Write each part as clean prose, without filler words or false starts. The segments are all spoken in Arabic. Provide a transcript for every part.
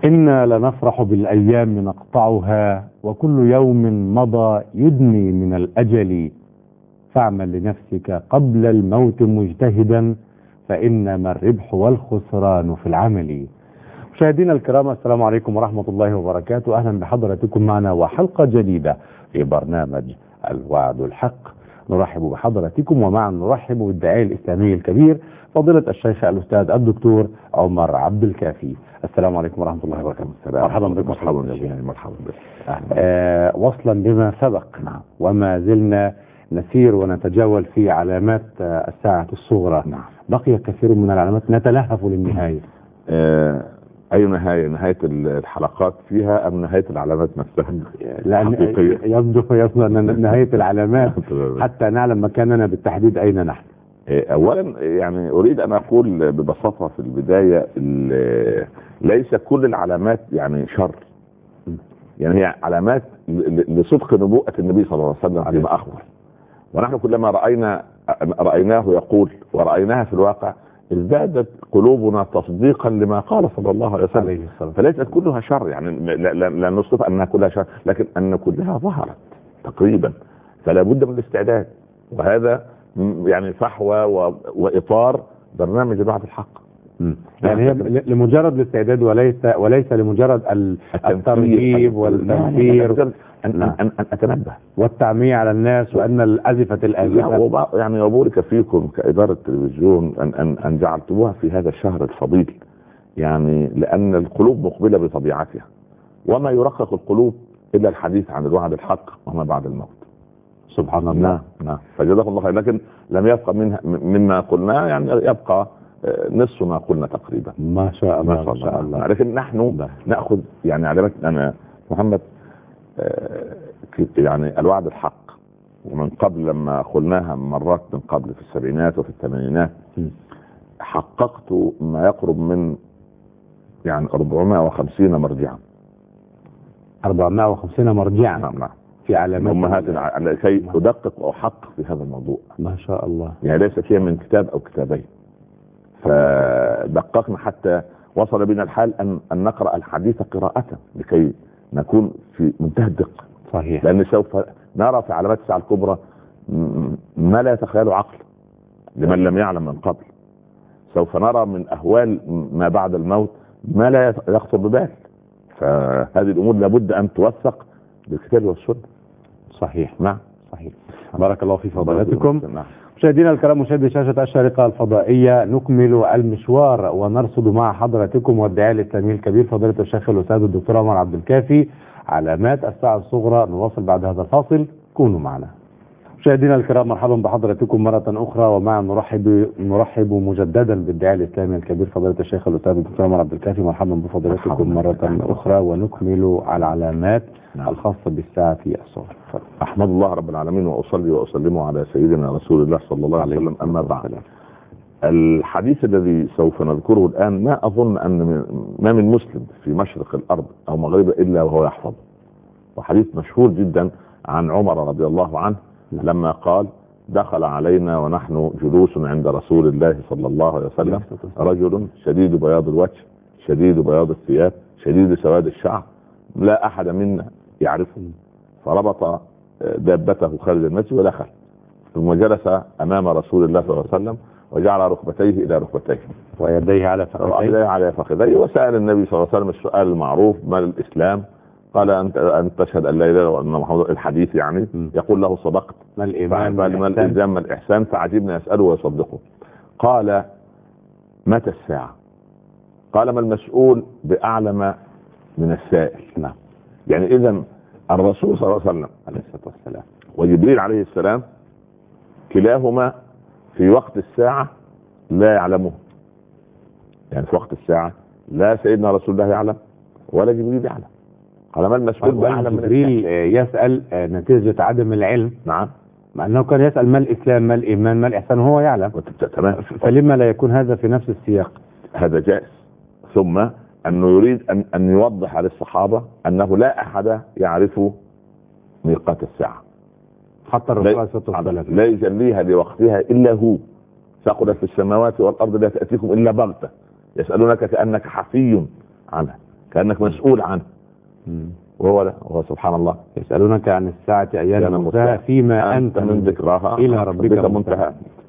إنا لنفرح بالأيام نقطعها وكل يوم مضى يدني من الأجل، فاعمل لنفسك قبل الموت مجتهدا فإنما الربح والخسران في العمل. مشاهدينا الكرام، السلام عليكم ورحمة الله وبركاته. أهلا بحضراتكم معنا وحلقة جديدة في برنامج الوعد الحق. نرحب بحضراتكم ومعا نرحب بالداعية الإسلامي الكبير فضيلة الشيخ الأستاذ الدكتور عمر عبد الكافي. السلام عليكم ورحمة الله وبركاته. مرحبا بكم. مرحبا بك. وصلا بما سبق، نعم. وما زلنا نسير ونتجول في علامات الساعة الصغرى. نعم. بقي كثير من العلامات نتلهف للنهاية. أي نهاية؟ نهاية الحلقات فيها أم نهاية العلامات نفسها؟ لأن يبدو أن نهاية العلامات حتى نعلم مكاننا بالتحديد أين نحن. أولا يعني أريد أن أقول ببساطة في البداية ليس كل العلامات يعني شر، يعني هي علامات لصدق نبوءة النبي صلى الله عليه وسلم فيما أخبر، ونحن كلما رأيناه يقول ورأيناها في الواقع ازدادت قلوبنا تصديقا لما قال صلى الله عليه وسلم. فليست كلها شر، يعني لا نصف أنها كلها شر، لكن أن كلها ظهرت تقريبا، فلا بد من الاستعداد، وهذا يعني فحوى وإطار برنامج الوعد الحق. يعني هي لمجرد الاستعداد وليس لمجرد الترهيب والتنفير، أن أتنبه والتعمية على الناس وأن الأزفة الآزفة. يعني وبارك فيكم كإدارة التلفزيون أن جعلتموها في هذا الشهر الفضيل، يعني لأن القلوب مقبلة بطبيعتها، وما يرقق القلوب إلا الحديث عن الوعد الحق وما بعد الموت. سبحان الله. نعم. فجزاكم الله خير، لكن لم يبقى مما قلنا، يعني يبقى نصف ما قلنا تقريبا. ما شاء الله ما شاء الله. لكن نحن نأخذ يعني علامات. أنا محمد يعني الوعد الحق، ومن قبل لما قلناها مرات من قبل في السبعينات وفي الثمانينات حققت ما يقرب من يعني 450 مرجعا. 450 مرجعا. نعم. في علامات كي أدقق وأحقق في هذا الموضوع. ما شاء الله. يعني ليست هي من كتاب أو كتابين، فدققنا حتى وصل بنا الحال أن نقرأ الحديث قراءة لكي نكون في منتهى الدقة. صحيح. لأن سوف نرى في علامات الساعة الكبرى ما لا يتخيله عقل لمن لم يعلم من قبل. سوف نرى من أهوال ما بعد الموت ما لا يخطر ببال، فهذه الأمور لابد أن توثق بالكتاب والسنة. صحيح. نعم. صحيح. بارك الله في فضيلتكم. مشاهدينا الكرام، مشاهدي شاشة الشارقة الفضائية، نكمل المشوار ونرصد مع حضراتكم والداعية الإسلامي الكبير فضيلة الشيخ الأستاذ الدكتور عمر عبد الكافي علامات الساعة الصغرى. نواصل بعد هذا الفاصل، كونوا معنا. مشاهدينا الكرام، مرحبا بحضراتكم مرة أخرى، ومع نرحب مجددا بالداعية الإسلامي الكبير فضيلة الشيخ الأستاذ الدكتور عمر عبد الكافي. مرحبا بفضيلتكم مرة أخرى، ونكمل على العلامات الخاصة بالساعة الصغرى. أحمد الله رب العالمين وأصلي وأسلم على سيدنا رسول الله صلى الله عليه وسلم. أما بعد، الحديث الذي سوف نذكره الآن ما أظن أن ما من مسلم في مشرق الأرض أو مغربها إلا وهو يحفظ، وحديث مشهور جدا عن عمر رضي الله عنه لما قال: دخل علينا ونحن جلوس عند رسول الله صلى الله عليه وسلم رجل شديد بياض الوجه شديد بياض الثياب شديد سواد الشعر لا أحد منا يعرفه، فربط دابته خارج المسجد ودخل، ثم جلس أمام رسول الله صلى الله عليه وسلم وجعل ركبتيه إلى ركبتيه ويديه على فخذيه وسأل النبي صلى الله عليه وسلم السؤال المعروف: ما الإسلام؟ قال: أن تشهد أن لا إله إلا الله وأن محمد، الحديث يعني يقول له: صدقت. ما الإيمان؟ ما الإلزام؟ ما الإحسان؟ فعجبنا يسأله ويصدقه. قال: متى الساعة؟ قال: ما المسؤول بأعلم من السائل. نعم. يعني إذن الرسول صلى الله عليه وسلم عليه الصلاة والسلام وجبريل عليه السلام كلاهما في وقت الساعة لا يعلمه، يعني في وقت الساعة لا سيدنا رسول الله يعلم ولا جبريل يعلم. قال: ما المسؤول بأعلم من جبريل يسأل نتيجة عدم العلم. نعم. مع أنه كان يسأل: ما الإسلام؟ ما الإيمان؟ ما الإحسان؟ هو يعلم. تمام. فلما لا يكون هذا في نفس السياق؟ هذا جائز. ثم أنه يريد أن يوضح للصحابة أنه لا أحد يعرف ميقات الساعة حتى الرسول عليه الصلاة والسلام لا يجليها لوقتها إلا هو، ثقلت في السماوات والأرض لا تأتيكم إلا بغتة، يسألونك كأنك حفي عنها، كأنك مسؤول عنه. وهو سبحان الله يسألونك عن الساعة أيان مرساها فيما أنت من ذكراها إلى ربك منتهى.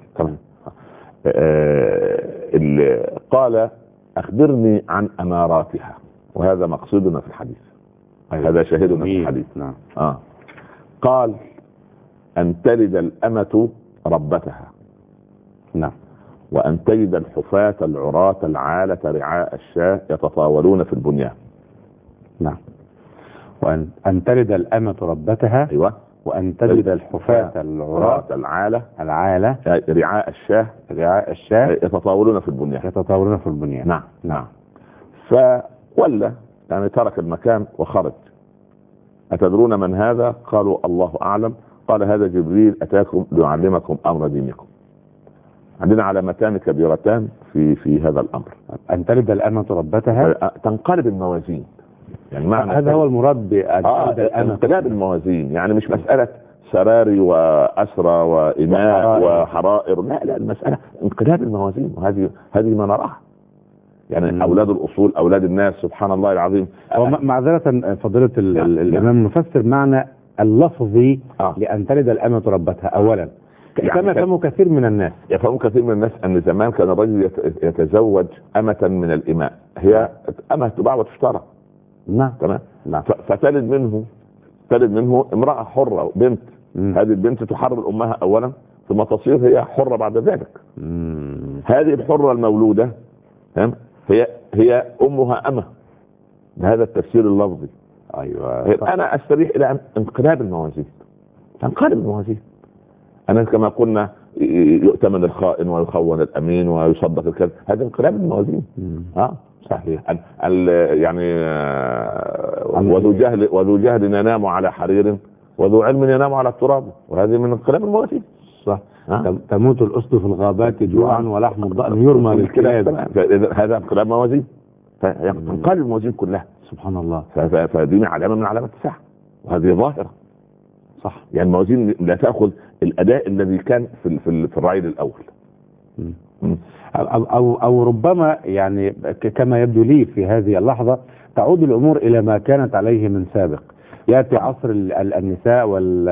قال أخبرني عن أماراتها، وهذا مقصودنا في الحديث. هذا شاهدنا في الحديث. نعم. قال أن تلد الأمة ربتها. نعم. وأن تجد الحفاة العراة العالة رعاء الشاة يتطاولون في البنيان. نعم. وأن تلد الأمة ربتها. أيوة. وأن تجد الحفاة العراة العالة رعاء الشاة يتطاولون في البنيان. نعم. نعم. فولى يعني ترك المكان وخرج. أتدرون من هذا؟ قالوا الله أعلم. قال هذا جبريل أتاكم ليعلمكم أمر دينكم. عندنا علامتان كبيرتان في هذا الأمر. أن تلد الأمة ربتها، تنقلب الموازين. يعني معنى هذا هو المراد انقلاب الموازين. يعني مش مسألة سراري وأسرى وإماء وحرائر، لا المسألة انقلاب الموازين. وهذه ما نراها يعني أولاد الأصول، أولاد الناس، سبحان الله العظيم. معذرة فضيلة الإمام نفسر معنى اللفظي لأن تلد الأمة ربتها. أولا كما يفهم كثير من الناس أن زمان كان الرجل يتزوج أمة من الإماء، هي أمة تباع وتشترى. نعم. تمام. فتلد منه امرأة حرة بنت. هذه البنت تحرر أمها أولا، ثم تصير هي حرة بعد ذلك. هذه الحرة المولودة هي أمها أمة، بهذا التفسير اللفظي. أيوة. أنا أستريح إلى انقلاب الموازين. أنا كما قلنا يؤتمن الخائن ويخون الأمين ويصدق الكذب، هذا انقلاب الموازين. صحيح. يعني وذو جهل ينام على حرير وذو علم ينام على التراب، وهذه من انقلاب الموازين. صح. تموت الأسد في الغابات جوعا ولحم الضأن يرمى للكلاب. هذا انقلاب موازين. فانقلاب الموازين كلها سبحان الله. فدي علامة من علامات الساعة، وهذه ظاهرة. صح. يعني الموازين لا تأخذ الأداء الذي كان في الرعيل الأول. أو ربما يعني كما يبدو لي في هذه اللحظة تعود الأمور إلى ما كانت عليه من سابق. يأتي عصر النساء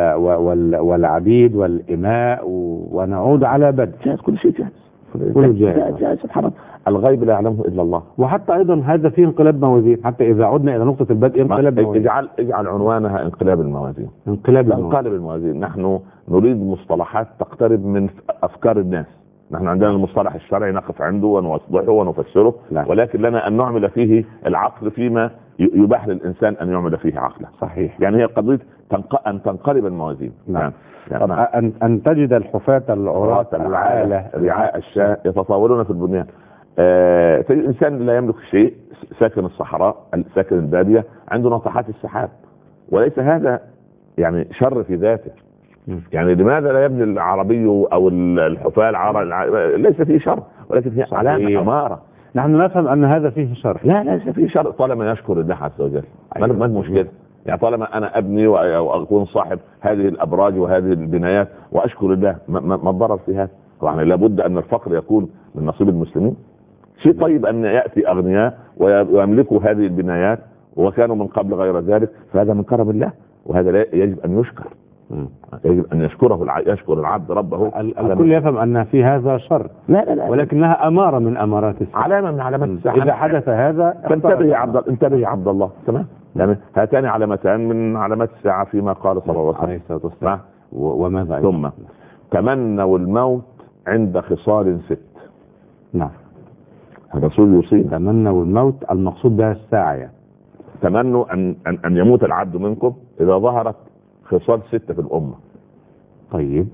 والعبيد والإماء ونعود على بدء. كل شيء جاهز. سبحان الله. الغيب لا يعلمه إلا الله. وحتى أيضا هذا فيه انقلاب موازين. حتى إذا عدنا إلى نقطة البدء انقلاب موازين. اجعل عنوانها انقلاب الموازين. انقلاب الموازين. نحن نريد مصطلحات تقترب من أفكار الناس. نحن عندنا المصطلح الشرعي نقف عنده ونوضحه ونفسره. ولكن لنا أن نعمل فيه العقل فيما يباح للإنسان أن يعمل فيه عقله. صحيح. يعني هي قضية أن تنقلب الموازين. نعم. أن تجد الحفاة العراة العالة رعاء الشاة يتطاولون في البنيان. الإنسان لا يملك شيء، ساكن الصحراء، ساكن البادية، عنده ناطحات السحاب، وليس هذا يعني شر في ذاته. يعني لماذا لا يبني العربي أو الحفاة ليس فيه شر، ولكن هي علامة أمارة. نحن نفهم أن هذا فيه شر. لا ليس فيه شر طالما يشكر الله عز وجل. ما المشكلة؟ يعني طالما أنا أبني وأكون صاحب هذه الأبراج وهذه البنايات وأشكر الله، ما الضرر في هذا؟ يعني لابد أن الفقر يكون من نصيب المسلمين. شيء طيب أن يأتي أغنياء ويملكوا هذه البنايات وكانوا من قبل غير ذلك، فهذا من كرم الله، وهذا يجب أن يشكر. يجب أن يشكر العبد ربه. الكل يفهم أن في هذا شر. لا ولكنها أمارة من أمارات الساعة، علامة من علامات الساعة. إذا حدث هذا انتبه يا عبد الله. تمام. يعني هاتان علامتان من علامات الساعة فيما قال صلى الله عليه وسلم. وماذا ثم تمنوا الموت عند خصال 6. نعم. الرسول يوصينا تمنوا الموت، المقصود بها الساعة يعني. تمنوا أن يموت العبد منكم إذا ظهرت خصال 6 في الأمة. طيب.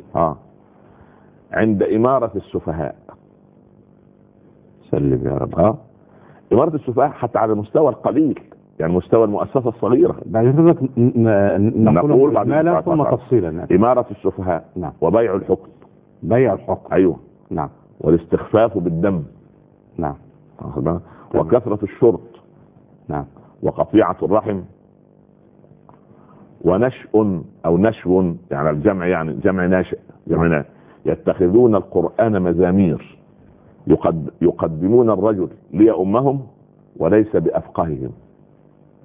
عند إمارة السفهاء. سلم يا رب. إمارة السفهاء حتى على المستوى القليل، يعني مستوى المؤسسة الصغيرة. بعدين نقول إجمالا ثم تفصيلا. إمارة السفهاء. نعم. وبيع الحكم. بيع الحكم. أيوه. نعم. والاستخفاف بالدم. نعم. وكثرة الشرط. نعم. وقطيعة الرحم. ونشء أو نشو، يعني الجمع، يعني جمع ناشئ، جمعنا يتخذون القرآن مزامير يقدمون الرجل ليأمهم وليس بأفقههم.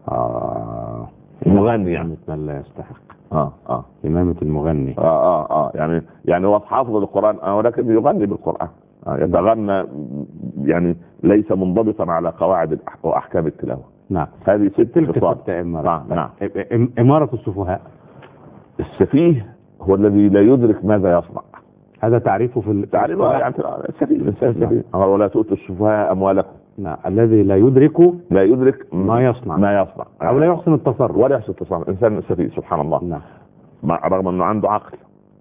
مغني يعني من لا يستحق اه إمامة المغني. يعني هو حافظ القرآن ولكن يغني بالقرآن، يتغنى، يعني ليس منضبطا على قواعد وأحكام التلاوة. نعم. هذه تلك ست إمارة. نعم. إمارة السفهاء. السفيه هو الذي لا يدرك ماذا يصنع. هذا تعريفه في التعريف يعني السفيه، الإنسان سفيه. ولا تؤتوا السفهاء أموالكم. نعم. الذي لا يدرك ما يصنع أو لا يحسن التصرف. ولا يحسن التصرف. إنسان سفيه سبحان الله. نعم. رغم أنه عنده عقل.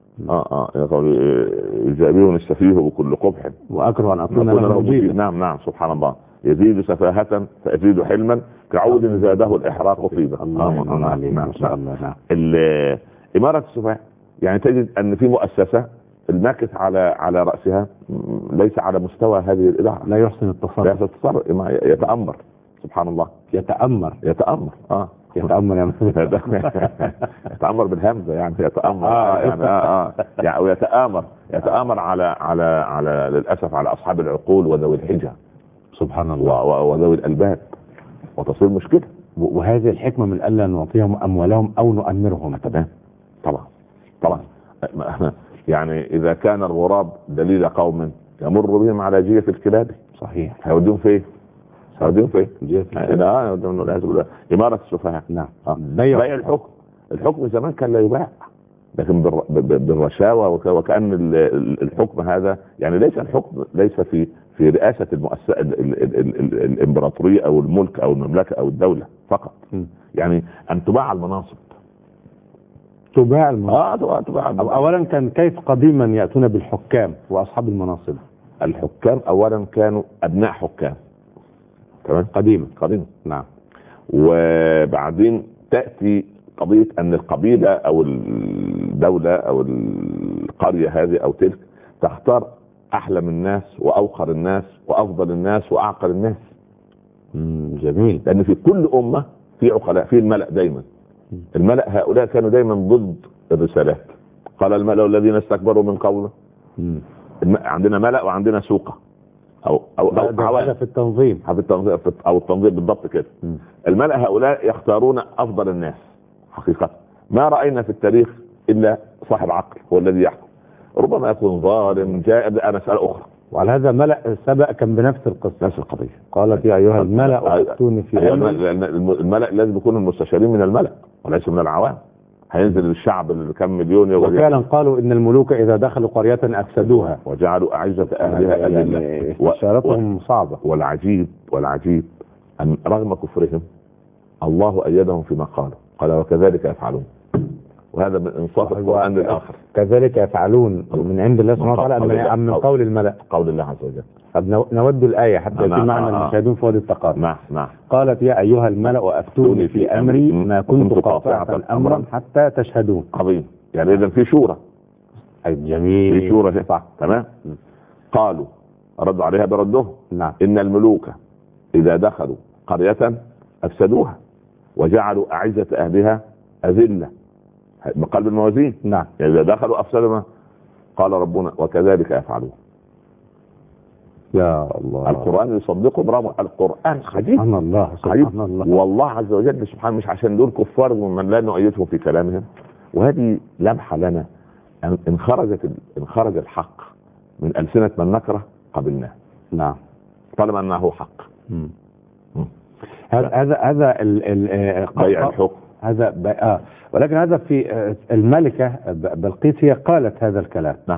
يجابهني السفيه بكل قبح وأكره أن أكون له مجيبا. نعم سبحان الله. يزيد سفاهة فأزيد حلما كعود زاده الإحراق طيبا. الله عليه ما شاء الله. نعم. إمارة السفهاء يعني تجد أن في مؤسسة الماكث على رأسها ليس على مستوى هذه الإدارة، لا يحسن التصرف. يتأمر سبحان الله. يتأمر يا يتأمر بالهمزة يعني يتأمر يعني ويتآمر على للأسف على أصحاب العقول وذوي الحجة سبحان الله وذوي الألباب، وتصير مشكلة. وهذه الحكمة من ألا نعطيهم أموالهم أو نؤمرهم. تمام. طبعا يعني إذا كان الغراب دليل قوم يمر بهم على جية الكلاب. صحيح. هيوديهم فين؟ إمارة السفهاء. نعم. بيع الحكم زمان كان لا يباع، لكن بالرشاوى وكأن الحكم هذا يعني ليس في رئاسة المؤسسة الإمبراطورية أو الملك أو المملكة أو الدولة فقط. يعني أن تباع المناصب. أولا كان كيف قديما يأتون بالحكام وأصحاب المناصب؟ الحكام أولا كانوا أبناء حكام. تمام. قديما. نعم. وبعدين تأتي قضية أن القبيلة أو الدولة أو القرية هذه أو تلك تختار أحلم الناس وأوقر الناس وأفضل الناس وأعقل الناس. جميل. لأن في كل أمة في عقلاء، في الملأ دايما. الملأ هؤلاء كانوا دايما ضد الرسالات. قال الملأ الذين استكبروا من قومه. عندنا ملأ وعندنا سوقة أو في التنظيم أو التنظيم بالضبط كده. الملأ هؤلاء يختارون أفضل الناس حقيقة. ما رأينا في التاريخ إلا صاحب عقل هو الذي يحكم، ربما يكون ظالم جاء مسألة أخرى. وعلى هذا ملأ سبق كان بنفس القصة، نفس القضية. قالت يا أيها الملأ أفتوني في أمري. الملأ لازم يكونوا المستشارين من الملأ وليس من العوام. هينزل الشعب اللي كم مليون وفعلا قالوا إن الملوك إذا دخلوا قرية أفسدوها وجعلوا أعزة أهلها أذلة. إشارتهم صعبة. والعجيب أن رغم كفرهم الله أيدهم فيما قال وكذلك يفعلون. وهذا من انصاف القرآن للآخر. كذلك يفعلون من عند الله سبحانه وتعالى من قول الملأ. قول الله عز وجل. طب نود الآية حتى يكون معنا المشاهدون في وادي التقارب. نعم. قالت يا أيها الملأ أفتوني في أمري ما كنت قاطعة أمرا حتى تشهدون. عظيم. يعني إذا في شورى. جميل. في شورى صح. تمام. قالوا ردوا عليها بردهم. نعم. إن الملوك إذا دخلوا قرية أفسدوها وجعلوا أعزة أهلها أذلة. بقلب الموازين. نعم. إذا دخلوا أفسدوا. قال ربنا وكذلك يفعلون. يا الله. القرآن يصدقه برافو. القرآن عجيب. سبحان الله. والله عز وجل سبحانه مش عشان دول كفار ومن لا نؤيدهم في كلامهم. وهذه لمحة لنا إن خرج الحق من ألسنة من نكره قبلناه. نعم. طالما أنه حق. هذا بيع الحكم. هذا ولكن هذا في الملكة بلقيس هي قالت هذا الكلام. نعم.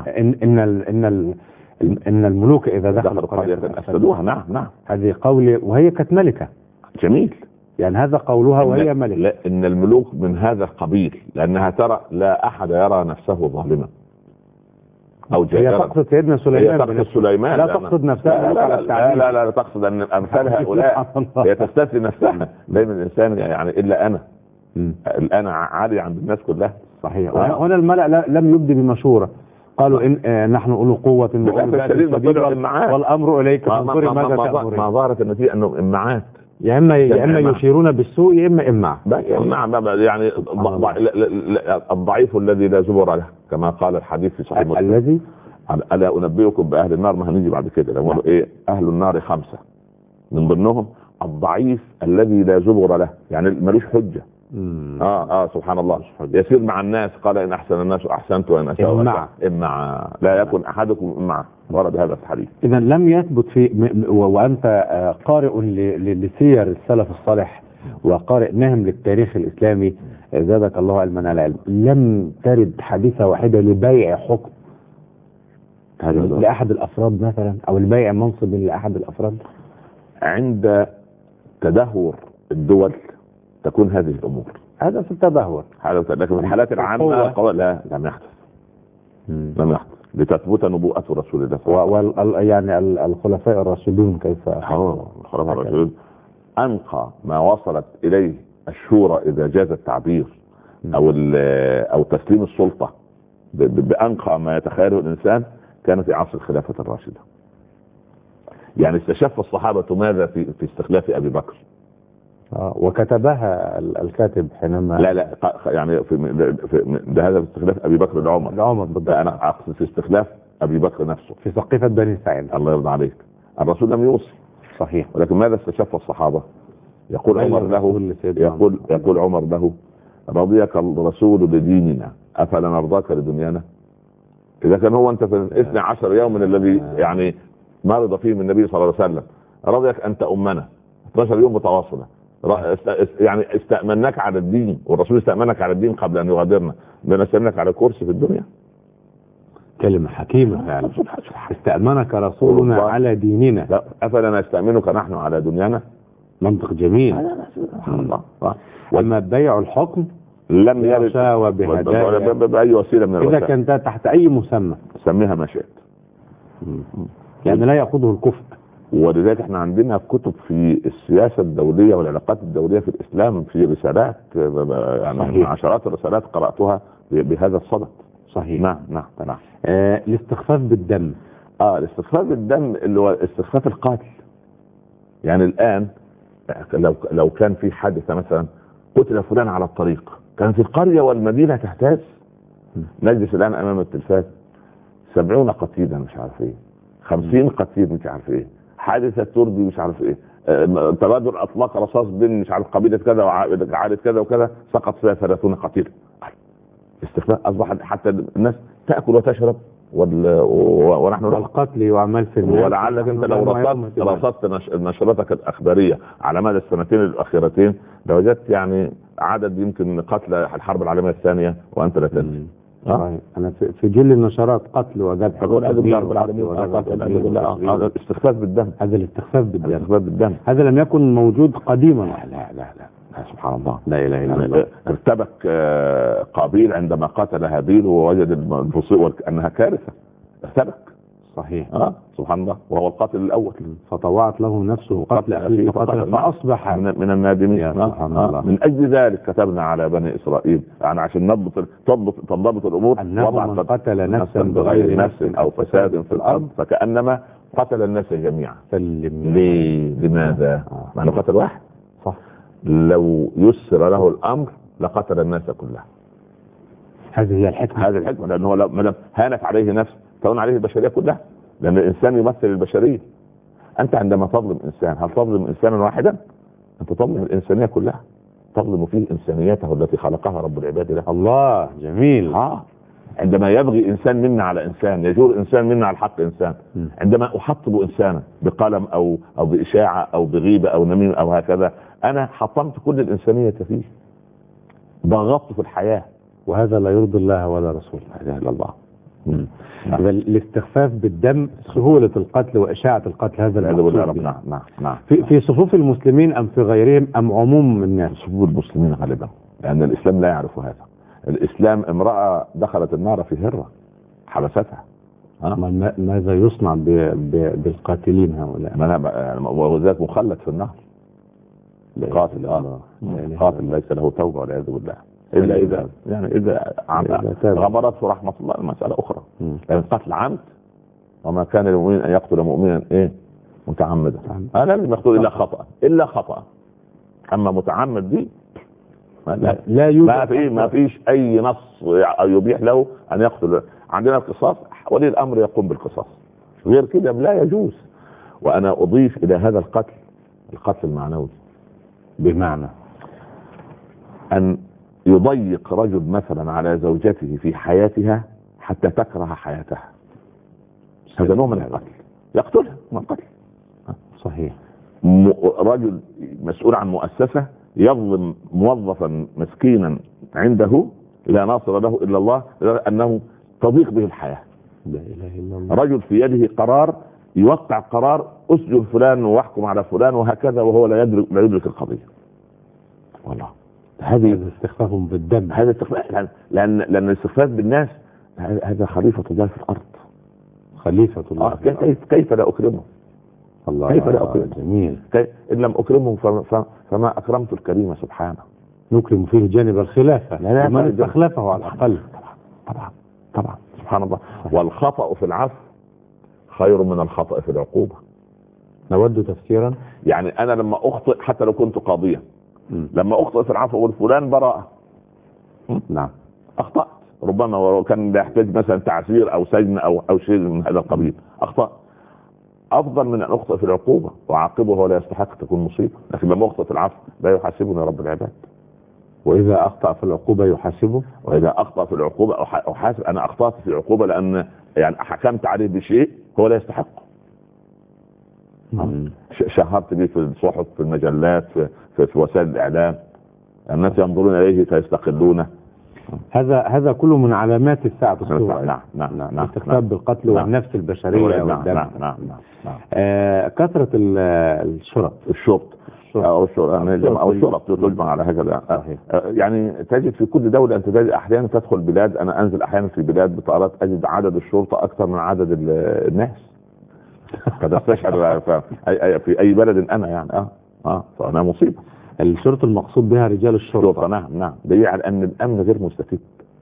إن الملوك إذا دخلوا قرية أفسدوها. نعم. هذه قولي وهي كانت ملكة. جميل. يعني هذا قولها وهي ملكة. لا إن الملوك من هذا القبيل لأنها ترى لا أحد يرى نفسه ظالما أو جائرا. هي تقصد سيدنا سليمان. لا تقصد نفسها. لا تقصد أن أمثال هؤلاء هي تستثني نفسها. دايما الإنسان يعني إلا أنا عالي عند الناس كلها. صحيح. هنا الملأ لم يبدي بمشورة. قالوا إن نحن أولو قوة والأمر إليك فانظري ماذا تأمرين. ما ظهرت النتيجة أنه إمعات. يا إما يشيرون بالسوء يا إما إمع. يعني الضعيف الذي لا زبر له كما قال الحديث في صحيح مسلم. الذي ألا أنبئكم بأهل النار. ما هنيجي بعد كده يقولوا إيه أهل النار 5 من ضمنهم الضعيف الذي لا زبر له، يعني ملوش حجه. سبحان الله. يسير مع الناس، قال ان احسن الناس احسنت وان اساء امع، لا يكن احدكم امع، ورد هذا في الحديث. اذا لم يثبت في وانت قارئ لسير السلف الصالح وقارئ نهم للتاريخ الاسلامي زادك الله علما على علم، لم ترد حديثه واحده لبيع حكم لاحد الافراد مثلا، او لبيع منصب لاحد الافراد. عند تدهور الدول تكون هذه الامور، هذا في التدهور، لكن في الحالات العامه لا، لم يحدث. لم يحدث لتثبت نبوءة رسول الله صلى الله عليه وسلم. يعني الخلفاء الراشدون كيف؟ الخلفاء الراشدون أنقى ما وصلت إليه الشورى، إذا جاز التعبير، أو تسليم السلطة بأنقى ما يتخيله الإنسان، كان في عصر الخلافة الراشدة. يعني استشف الصحابة ماذا في استخلاف أبي بكر، وكتبها الكاتب حينما لا يعني في هذا استخلاف ابي بكر لعمر بالضبط. انا اقصد في استخلاف ابي بكر نفسه في سقيفة بني سعيد. الله يرضى عليك. الرسول لم يوصي صحيح، ولكن ماذا استشف الصحابه؟ يقول عمر له يقول عمر له: رضيك الرسول لديننا افلا نرضاك لدنيانا. اذا كان هو انت في 12 يوم الذي يعني مرض فيه من النبي صلى الله عليه وسلم، رضيك انت امنا 12 يوم متواصله، يعني استأمناك على الدين، والرسول استأمنك على الدين قبل ان يغادرنا، بنستأمنك على كرسي في الدنيا. كلمة حكيمة يعني. استأمنك رسولنا على ديننا، لا افلا نستأمنك نحن على دنيانا. منطق جميل. سبحان الله. وما بيع الحكم لم يرد وبهدايا بأي وسيلة من الوسائل، إذا كانت تحت أي مسمى سميها ما شئت، يعني لا يأخذه الكفء. ولذلك احنا عندنا كتب في السياسة الدولية والعلاقات الدولية في الإسلام، في رسالات يعني عشرات الرسالات قرأتها بهذا الصدد. صحيح. نعم. الاستخفاف بالدم. الاستخفاف بالدم اللي هو استخفاف القاتل. يعني الآن لو كان في حادثة مثلا، قتل فلان على الطريق، كانت القرية والمدينة تهتز. نجلس الآن أمام التلفاز 70 قتيلا مش عارف ايه، 50 قتيل مش عارف ايه، حادثة تربي مش عارف ايه، تبادل اطلاق رصاص بين مش عارف قبيلة كذا وعائلة كذا وكذا، سقط فيها 30 قتيل. استخفاف اصبح حتى الناس تاكل وتشرب ونحن والقتل يعمل في الناس. ولعلك انت لو رصدت نشرتك الاخباريه على مدى السنتين الاخيرتين لوجدت يعني عدد يمكن قتلى الحرب العالميه الثانيه وانت لا تدري. انا في جل النشرات قتل وذبح استخفاف بالدم. هذا الاستخفاف بالدم هذا لم يكن موجود قديما. لا سبحان الله. لا اله الا الله. ارتبك قابيل عندما قتل هابيل ووجد المصيبه انها كارثه، ارتبك. صحيح. سبحان الله، وهو القاتل الاول. فطوعت له نفسه قتل اخيه فاصبح من النادمين. من اجل ذلك كتبنا على بني اسرائيل، يعني عشان تنضبط الامور، انه من قتل نفسا بغير نفس او فساد في الارض فكانما قتل الناس جميعا. ليه؟ لماذا؟ معنى قتل واحد. صح. لو يسر له الامر لقتل الناس كلها. هذه هي الحكمه. هذه الحكمه، لانه لو هانت عليه نفس تهون عليه البشريه كلها، لان الانسان يمثل البشريه. انت عندما تظلم انسان، هل تظلم انسانا واحدا؟ انت تظلم الانسانيه كلها، تظلم فيه انسانيته التي خلقها رب العباد له. الله جميل. عندما يبغي انسان منا على انسان، يجور انسان منا على حق انسان، عندما احطم انسانا بقلم او باشاعه او بغيبه او نميمه او هكذا، انا حطمت كل الانسانيه فيه، ضغطت في الحياه، وهذا لا يرضي الله ولا رسوله. لا اله الا الله. الاستخفاف بالدم، سهولة القتل وإشاعة القتل، هذا المقصود. نعم. في صفوف المسلمين أم في غيرهم أم عموم الناس؟ صفوف المسلمين غالبا، لأن الإسلام لا يعرف هذا. الإسلام امرأة دخلت النار في هرة حبستها. ماذا يصنع بالقاتلين هؤلاء؟ وذلك مخلد في النار. قاتل ليس له توبة والعياذ بالله، إلا إذا غمرته رحمة الله، المسألة أخرى. لأن قتل عمد، وما كان للمؤمن أن يقتل مؤمنا متعمدا. لا يقتل إلا خطأ. أما متعمد دي لا يوجد، ما فيش أي نص يبيح له أن يقتل. عندنا القصاص، ولي الأمر يقوم بالقصاص، غير كده لا يجوز. وأنا أضيف إلى هذا القتل القتل المعنوي. بمعنى أن يضيق رجل مثلا على زوجته في حياتها حتى تكره حياتها، هذا نوع من القتل، يقتلها من القتل. صحيح. رجل مسؤول عن مؤسسة يظلم موظفا مسكينا عنده لا ناصر له إلا الله، أنه تضيق به الحياة. لا إله إلا الله. رجل في يده قرار، يوقع قرار أسجن فلان واحكم على فلان وهكذا، وهو لا يدرك القضية. والله هذا استخفاف بالدم، هذا استخفاف، لأن الاستخفاف بالناس هذا خليفة الله في الأرض. خليفة الله في الأرض. كيف لا أكرمه؟ الله كيف لا أكرمه؟ جميل. إن لم أكرمه فما أكرمت الكريم سبحانه. نكرم فيه جانب الخلافة ومن استخلفه على الأقل. طبعا سبحان الله. والخطأ في العفو خير من الخطأ في العقوبة. نود تفسيرا. يعني أنا لما أخطئ حتى لو كنت قاضيا، لما أخطئ في العفو أقول فلان براءة. نعم. أخطأت، ربما كان يحتاج مثلا تعزير أو سجن أو شيء من هذا القبيل، أخطأ. أفضل من أن أخطئ في العقوبة وأعاقبه ولا يستحق تكون مصيبة. لكن لما أخطئ في العفو لا يحاسبني رب العباد. وإذا أخطأ في العقوبة يحاسبه. وإذا أخطأ في العقوبة أحاسب. أنا أخطأت في العقوبة لأن يعني حكمت عليه بشيء هو لا يستحقه. شهرت به في الصحف، في المجلات، في وسائل الإعلام، الناس ينظرون إليه فيستقلونه. هذا كله من علامات الساعة الصغرى. نعم. الاستخفاف بالقتل والنفس البشرية والدم. نعم. كثرة الشرط أو الشرط تجمع على هكذا. يعني تجد في كل دولة، أنت تجد أحيانا تدخل بلاد، أنا أنزل أحيانا في بلاد بطارات أجد عدد الشرطة أكثر من عدد الناس. قد استشعر في أي بلد أنا يعني فأنا مصيبة. الشرطة المقصود بها رجال الشرطة. نعم. دليل على أن الأمن غير مستتب.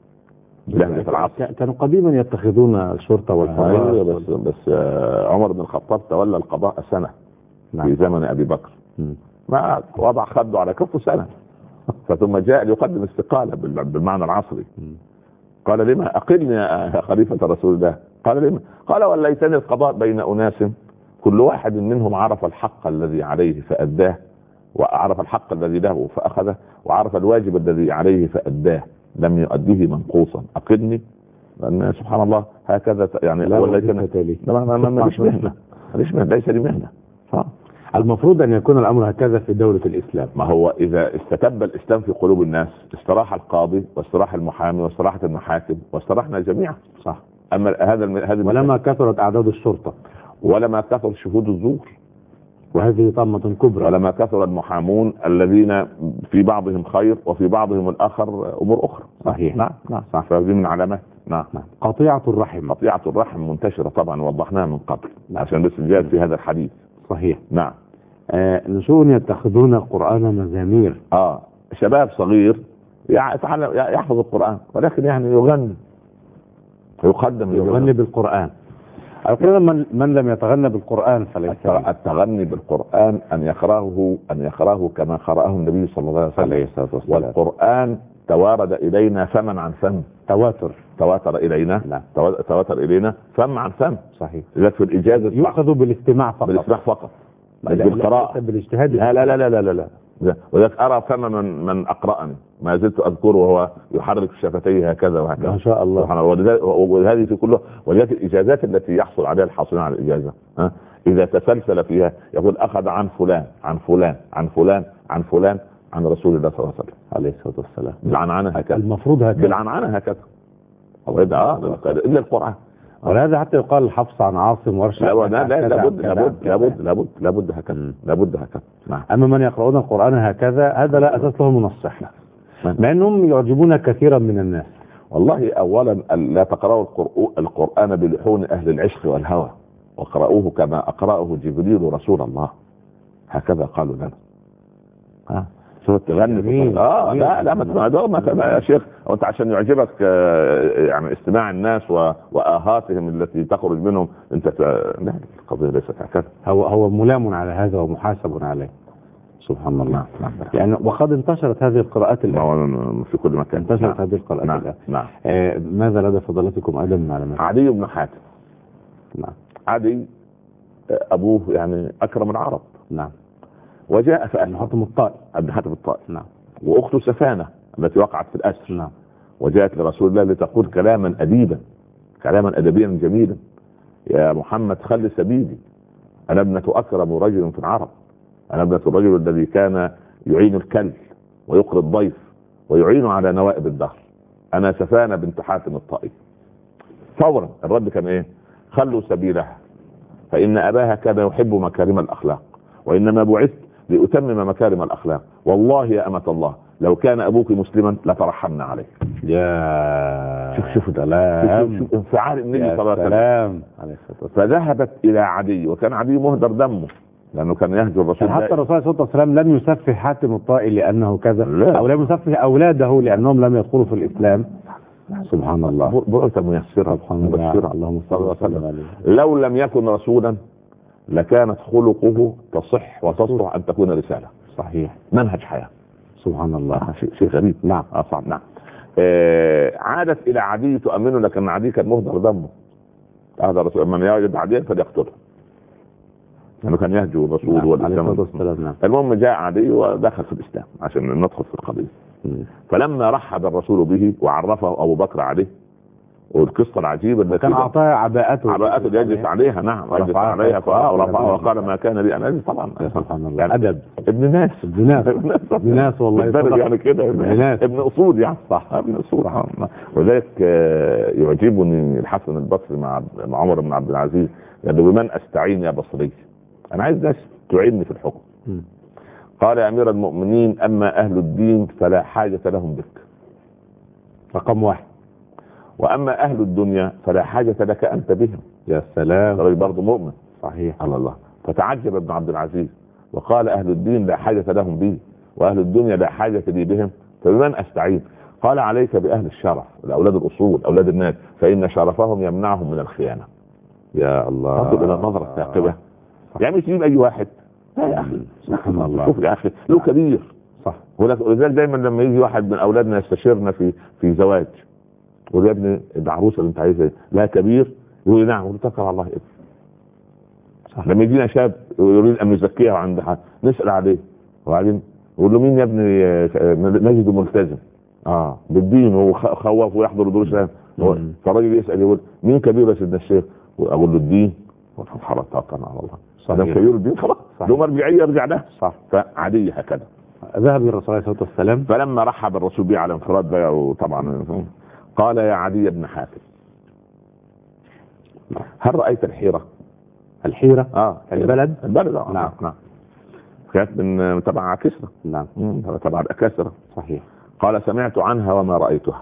كانوا قديما يتخذون الشرطة والحراس. بس عمر بن الخطاب تولى القضاء سنة في زمن أبي بكر، ما وضع خده على كفه سنة، ثم جاء ليقدم استقالة بالمعنى العصري. قال لما أقلني يا خليفة رسول الله؟ قال لما؟ قال وليتني القضاء بين أناس كل واحد منهم عرف الحق الذي عليه فأداه، وعرف الحق الذي له فأخذه، وعرف الواجب الذي عليه فأداه، لم يؤديه منقوصا. أقلني، لأن سبحان الله هكذا يعني. لا ماليش مهنة، ليس لي مهنة. المفروض أن يكون الأمر هكذا في دولة الإسلام. ما هو إذا استتب الإسلام في قلوب الناس استراح القاضي واستراح المحامي واستراحت المحاكم واستراحنا جميعا. صح. أما هذا ولما كثرت أعداد الشرطة، ولما كثر شهود الزور، وهذه طامة كبرى، ولما كثر المحامون الذين في بعضهم خير وفي بعضهم الآخر أمور أخرى. صحيح. نعم. صح. فهذه من علامات. نعم. قطيعة الرحم منتشرة طبعا، وضحناها من قبل عشان بس جاء في هذا الحديث. صحيح. نعم. نشوء يتخذون القرآن مزامير. شباب صغير يحفظ القرآن، ولكن يعني يغني بالقرآن. القرآن من لم يتغنى بالقرآن فليس. التغني بالقرآن أن يقرأه كما قرأه النبي صلى الله عليه وسلم. والقرآن توارد إلينا فما عن فم. تواتر إلينا فم عن فم. صحيح. إذا في الإجازة يؤخذ بالاستماع فقط. بالقراءة بالاجتهاد. لا. وذلك أرى فما من أقرأني ما زلت أذكره وهو يحرك شفتيه هكذا وهكذا. ما شاء الله. وهذه في كله. ولذلك الإجازات التي يحصل عليها الحاصلين على الإجازة إذا تسلسل فيها يقول أخذ عن فلان عن فلان عن فلان عن فلان عن رسول الله صلى الله عليه وسلم عليه الصلاة والسلام. بالعنعنة هكذا. المفروض هكذا. بالعنعنة هكذا. إلا القرآن. ولهذا حتى يقال الحفص عن عاصم ورشة. لابد هكذا. نعم. أما من يقرؤون القرآن هكذا هذا لا أساس له من الصحة، مع أنهم يعجبون كثيرا من الناس. والله أولا لا تقرأوا القرآن بلحون أهل العشق والهوى، وقرأوه كما أقرأه جبريل رسول الله، هكذا قالوا لنا. تغني لا ما يا شيخ، وانت عشان يعجبك يعني استماع الناس وآهاتهم التي تخرج منهم انت لا، القضية ليست هكذا. هو ملام على هذا ومحاسب عليه. سبحان الله. يعني وقد انتشرت هذه القراءات الآن في كل مكان. انتشرت هذه القراءات الآن. نعم. ماذا لدى فضلاتكم أيضا من علامات؟ عدي بن حاتم. نعم. عدي أبوه يعني أكرم العرب. نعم. وجاء فأسلم. حاتم الطائي. ابن حاتم الطائي. نعم. واخته سفانة التي وقعت في الاسر. نعم. وجاءت لرسول الله لتقول كلاما اديبا، كلاما ادبيا جميلا: يا محمد خل سبيلي، انا ابنة اكرم رجل في العرب، انا ابنة الرجل الذي كان يعين الكل ويقري الضيف ويعين على نوائب الدهر، انا سفانة بنت حاتم الطائي. فورا الرد كان ايه؟ خلوا سبيلها فان اباها كان يحب مكارم الاخلاق، وانما بعثت لاتمم مكارم الاخلاق، والله يا امة الله لو كان ابوك مسلما لترحمنا عليه. يا شوف شوف انفعال النبي صلى الله عليه وسلم. فذهبت الى عدي، وكان عدي مهدر دمه لانه كان يهجر الرسول. حتى الرسول صلى الله عليه وسلم لم يسفه حاتم الطائي لانه كذا، لا. او لم يسفه اولاده لانهم لم يدخلوا في الاسلام. سبحان الله. بعثة ميسرة مبشرة. اللهم صل وسلم عليه. لو لم يكن رسولا لكانت خلقه تصح وتصلح ان تكون رسالة. صحيح. منهج حياة. سبحان الله. شيء غريب. نعم. صعب. نعم. عادت الى عدي تؤمنه، لكن عدي كان مهدر دمه. هذا الرسول من يجد عدي فليقتله، لانه كان يهجو الرسول والاسلام. المهم جاء عدي ودخل في الاسلام عشان ندخل في القضيه. فلما رحب الرسول به وعرفه ابو بكر عليه، والقصه العجيبه التي كان اعطاه عباءته يجلس عليها. نعم. يجلس عليها فرفعها وقال ما كان لي ان اجلس. طبعا سبحان الله. يعني ادب ابن ناس والله. يعني كده ابن اصول يعني. صح. ابن اصول. وذلك يعجبني الحسن البصري مع عمر بن عبد العزيز، يعني بمن استعين يا بصري؟ انا عايز ناس تعيني في الحكم. قال يا امير المؤمنين اما اهل الدين فلا حاجه لهم بك، رقم واحد. واما اهل الدنيا فلا حاجه لك انت بهم. يا سلام. راجل برضه مؤمن. صحيح. الله. فتعجب ابن عبد العزيز وقال اهل الدين لا حاجه لهم بي، واهل الدنيا لا حاجه لي بهم، فبمن استعين؟ قال عليك باهل الشرف، الاولاد الاصول، اولاد الناس، فان شرفهم يمنعهم من الخيانه. يا الله. انظر الى النظره الثاقبه. يعني مش تجيب اي واحد. يا اخي سبحان الله. شوف يا اخي له كبير. صح. ولذلك دايما لما يجي واحد من اولادنا يستشيرنا في زواج، يقول يا ابني العروسه اللي انت عايزها لا كبير؟ يقول لي نعم. اتكل على الله ابني. صح. لما يجينا شاب يريد ان نزكيها عند حد نسال عليه، وبعدين يقول له مين يا ابني؟ نجد ملتزم بالدين وخواف ويحضر دروس الاسلام. فالراجل يسال يقول مين كبير يا سيدنا الشيخ؟ اقول له الدين. خلاص توكلنا على الله. ده كبير الدين خلاص. له مرجعيه يرجع لها. صح. فعادي هكذا. ذهب الرسول عليه الصلاه والسلام. فلما رحب الرسول به على انفراد بقى، وطبعا قال يا عدي بن حاتم هل رأيت الحيرة؟ الحيرة؟ البلد. نعم. كانت من تبع كسرى. نعم. تبع كسرى. صحيح. قال سمعت عنها وما رأيتها.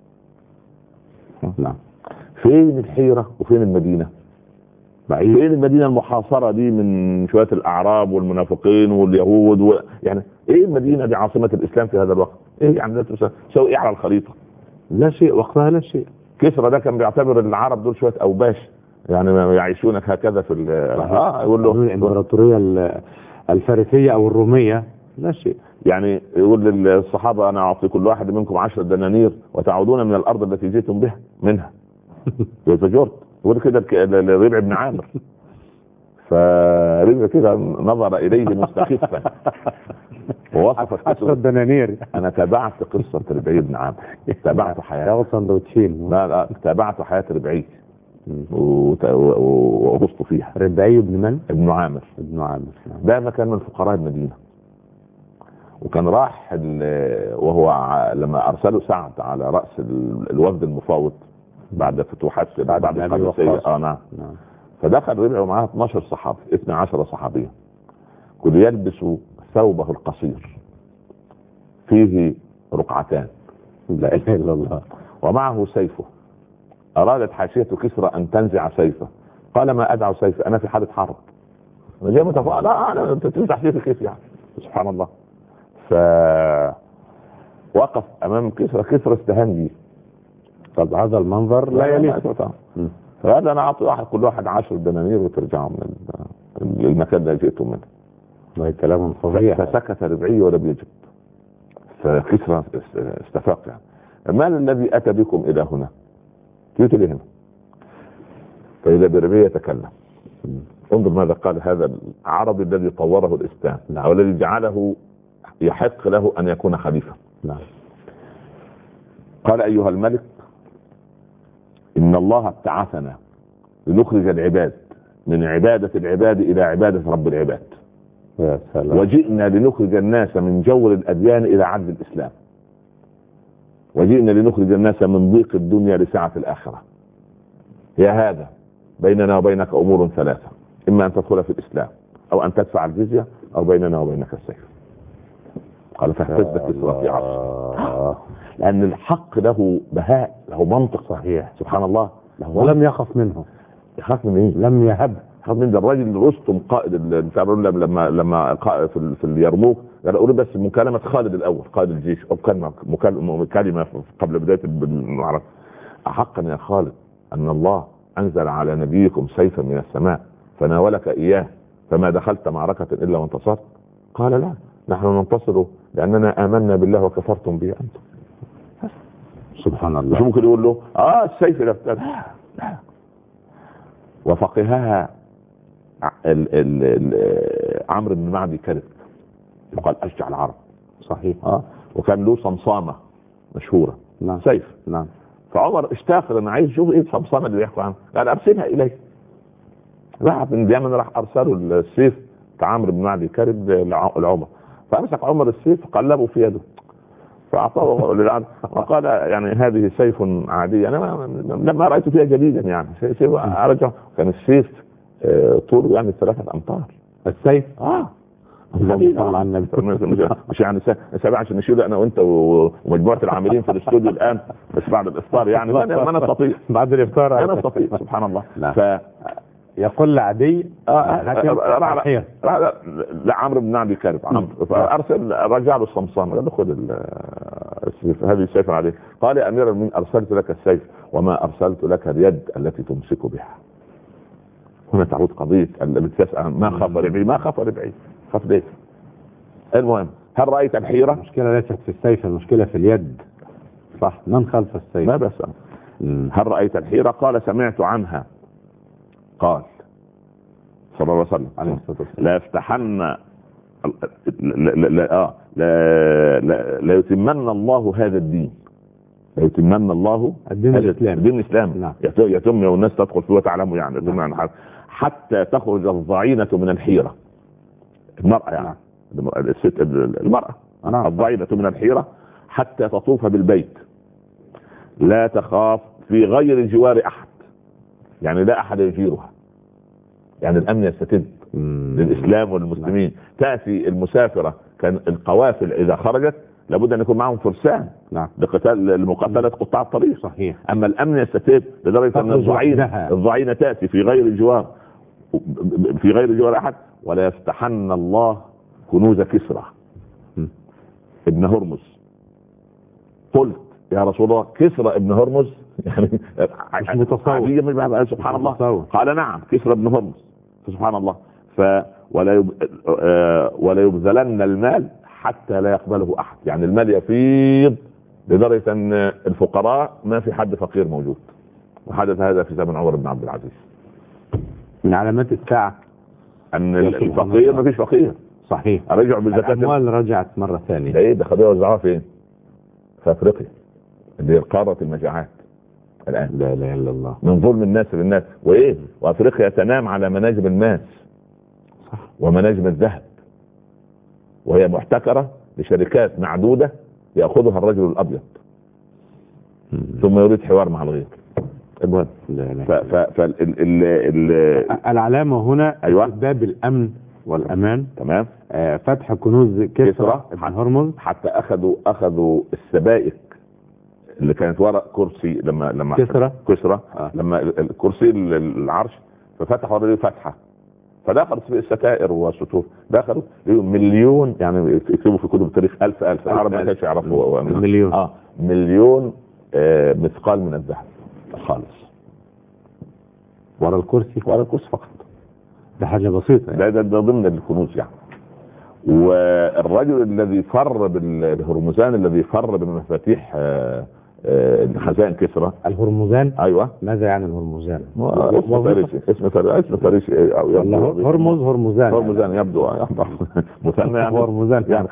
نعم. فين الحيرة وفين المدينة؟ بعيد. فين المدينة المحاصرة دي من شوية الأعراب والمنافقين واليهود يعني ايه المدينة دي عاصمة الإسلام في هذا الوقت؟ ايه يعني تسوي ايه على الخريطة؟ لا شيء وقتها، لا شيء. كسرى ده كان بيعتبر العرب دول شويه اوباش، يعني يعيشونك هكذا في يقول له الامبراطوريه الفارسيه او الروميه لا شيء. يعني يقول للصحابه انا اعطي كل واحد منكم 10 دنانير وتعودون من الارض التي جئتم بها منها. فجرت يقول كده لربيع بن عامر، فربيع كده نظر اليه مستخفا ووصف 10 دنانير. انا تابعت قصه ربيع بن عامر، تابعت حياه سندوتشين. لا تابعت حياه ربيع وغصت فيها. ربيع بن من؟ ابن عامر. ده كان من فقراء المدينه، وكان راح وهو لما ارسلوا سعد على راس الوفد المفاوض بعد فتوحات بعد القادسيه. نعم. فدخل ربيع ومعاه 12 صحابي 12 صحابيا، كل يلبس ثوبه القصير فيه رقعتان لا اله الا الله، ومعه سيفه. ارادت حاشيه كسرى ان تنزع سيفه، قال ما ادع سيفي انا في حاله حرب. جاي متفائل لا انا تنزع سيفي كيف يعني؟ سبحان الله. فوقف امام كسرى استهان بيه. طب هذا المنظر لا يليق. فقال انا اعطي كل واحد 10 دنانير وترجعوا من المكان اللي جئتم منه. ده كلام فظيع. فسكت ربيعي ولم يجب. فكسرى استفاق يعني ما الذي اتى بكم الى هنا؟ جئت لي هنا. فاذا بربيعي يتكلم انظر ماذا قال هذا العربي الذي طوره الاسلام او الذي جعله يحق له ان يكون خليفه. قال: ايها الملك، ان الله ابتعثنا لنخرج العباد من عباده العباد الى عباده رب العباد. يا سلام. وجئنا لنخرج الناس من جور الاديان الى عدل الاسلام. وجئنا لنخرج الناس من ضيق الدنيا لسعه الاخره. يا هذا بيننا وبينك امور ثلاثه: اما ان تدخل في الاسلام، او ان تدفع الجزيه، او بيننا وبينك السيف. قال: فاحتز كسرى في عرش. لان الحق له بهاء، له منطق. صحيح. سبحان الله. ولم يخف منه. يخاف من ايه؟ لم يهب. يخاف من ده. الراجل رستم قائد لما في اليرموك قال: اريد بس مكالمه خالد الاول قائد الجيش، او كلمه قبل بدايه المعركه: احقا يا خالد ان الله انزل على نبيكم سيفا من السماء فناولك اياه فما دخلت معركه الا وانتصرت؟ قال: لا، نحن ننتصر لاننا امنا بالله وكفرتم به انتم. سبحان الله. مش ممكن يقول له السيف ده. لا. وفقهها عمرو بن معدي كذب، يقال اشجع العرب. صحيح. وكان له صمصامه مشهوره. نعم. سيف. نعم. فعمر اشتاق، انا عايز اشوف ايه الصمصامه اللي بيحكوا عنها. قال: ارسلها اليه. راح من اليمن، راح ارسلوا السيف بتاع عمرو بن معدي كذب لعمر. فامسك عمر السيف قلبه في يده فاعطاه للعبد وقال: يعني هذه سيف عادي، انا لما رايت فيها جديدا يعني سيف ارجع. كان السيف طوله يعني 3 أمتار. السيف اللهم صل على النبي. مش يعني سابع عشان نشيله انا وانت ومجموعه العاملين في الاستوديو الان بس بعد الافطار يعني ما نستطيع. بعد الافطار انا استطيع. سبحان الله. يقول لعدي عمرو بن معدي كذب. فارسل رجع له الصمصام، قال له: خذ السيف، هذه السيف عليه. قال: يا امير المؤمنين، ارسلت لك السيف وما ارسلت لك اليد التي تمسك بها. هنا تعود قضيه التي تسال: ما خاف ربعي؟ ما خاف ربعي، خاف ليه؟ المهم، هل رايت الحيره؟ المشكله ليست في السيف، المشكله في اليد. صح. من خلف السيف. ما بس. هل رايت الحيره؟ قال: سمعت عنها. قال صلى الله عليه وسلم: لا يفتحن لا يتمن الله هذا الدين. لا يتمن الله الدين الاسلامي. الدين الاسلامي. نعم. يتم والناس تدخل فيه وتعلموا يعني. نعم. حتى تخرج الضعينة من الحيرة. المرأة يعني. نعم. الست المرأة. نعم. الضعينة من الحيرة حتى تطوف بالبيت لا تخاف في غير جوار احد، يعني لا احد يجيرها، يعني الامن يستتب للاسلام والمسلمين. تاتي المسافره، كان القوافل اذا خرجت لابد ان يكون معهم فرسان. نعم. لمقاتله قطاع الطريق. صحيح. اما الامن يستتب لدرجه ان الضعينه تاتي في غير جوار احد. ولا يفتحن الله كنوز كسرى ابن هرمز. قلت: يا رسول الله، كسرى ابن هرمز؟ يعني مش متصور. سبحان الله. قال: نعم، كسرى ابن هرمز. سبحان الله. ولا يبذلن المال حتى لا يقبله احد، يعني المال يفيض لدرجه ان الفقراء ما في حد فقير موجود. وحدث هذا في زمن عمر بن عبد العزيز. من علامات الساعه ان الفقير ما فيش فقير. صحيح. رجعوا بالزكاه. الاموال رجعت مره ثانيه. ده ايه ده؟ خدوها وزعوها فين؟ في افريقيا اللي هي قاره المجاعات الان. لا اله الا الله. من ظلم الناس للناس. وايه؟ وافريقيا تنام على مناجم الماس. صح. ومناجم الذهب، وهي محتكره لشركات معدوده ياخذها الرجل الابيض ثم يريد حوار مع الغير. المهم، العلامه هنا أيوة. باب الامن والامان. تمام. فتح كنوز كسرى ابن هرمز حتى اخذوا السبائك اللي كانت وراء كرسي لما كسرى لما الكرسي العرش، ففتحوا عليه فتحه فدخل في الستائر والسطور، دخلوا مليون، يعني يكتبوا في كتب التاريخ 1000 العرب ما كانش يعرفوا مليون مليون مثقال من الذهب خالص ورا الكرسي فقط. ده حاجه بسيطه يعني. ده ضمن الكنوز يعني. والرجل الذي فر بالهرمزان، الذي فر بمفاتيح خزائن كسرى. الهرمزان؟ ايوه. ماذا يعني الهرمزان؟ اسم فارسي هرمزان يبدو مثنى يعني هرمزان يعني.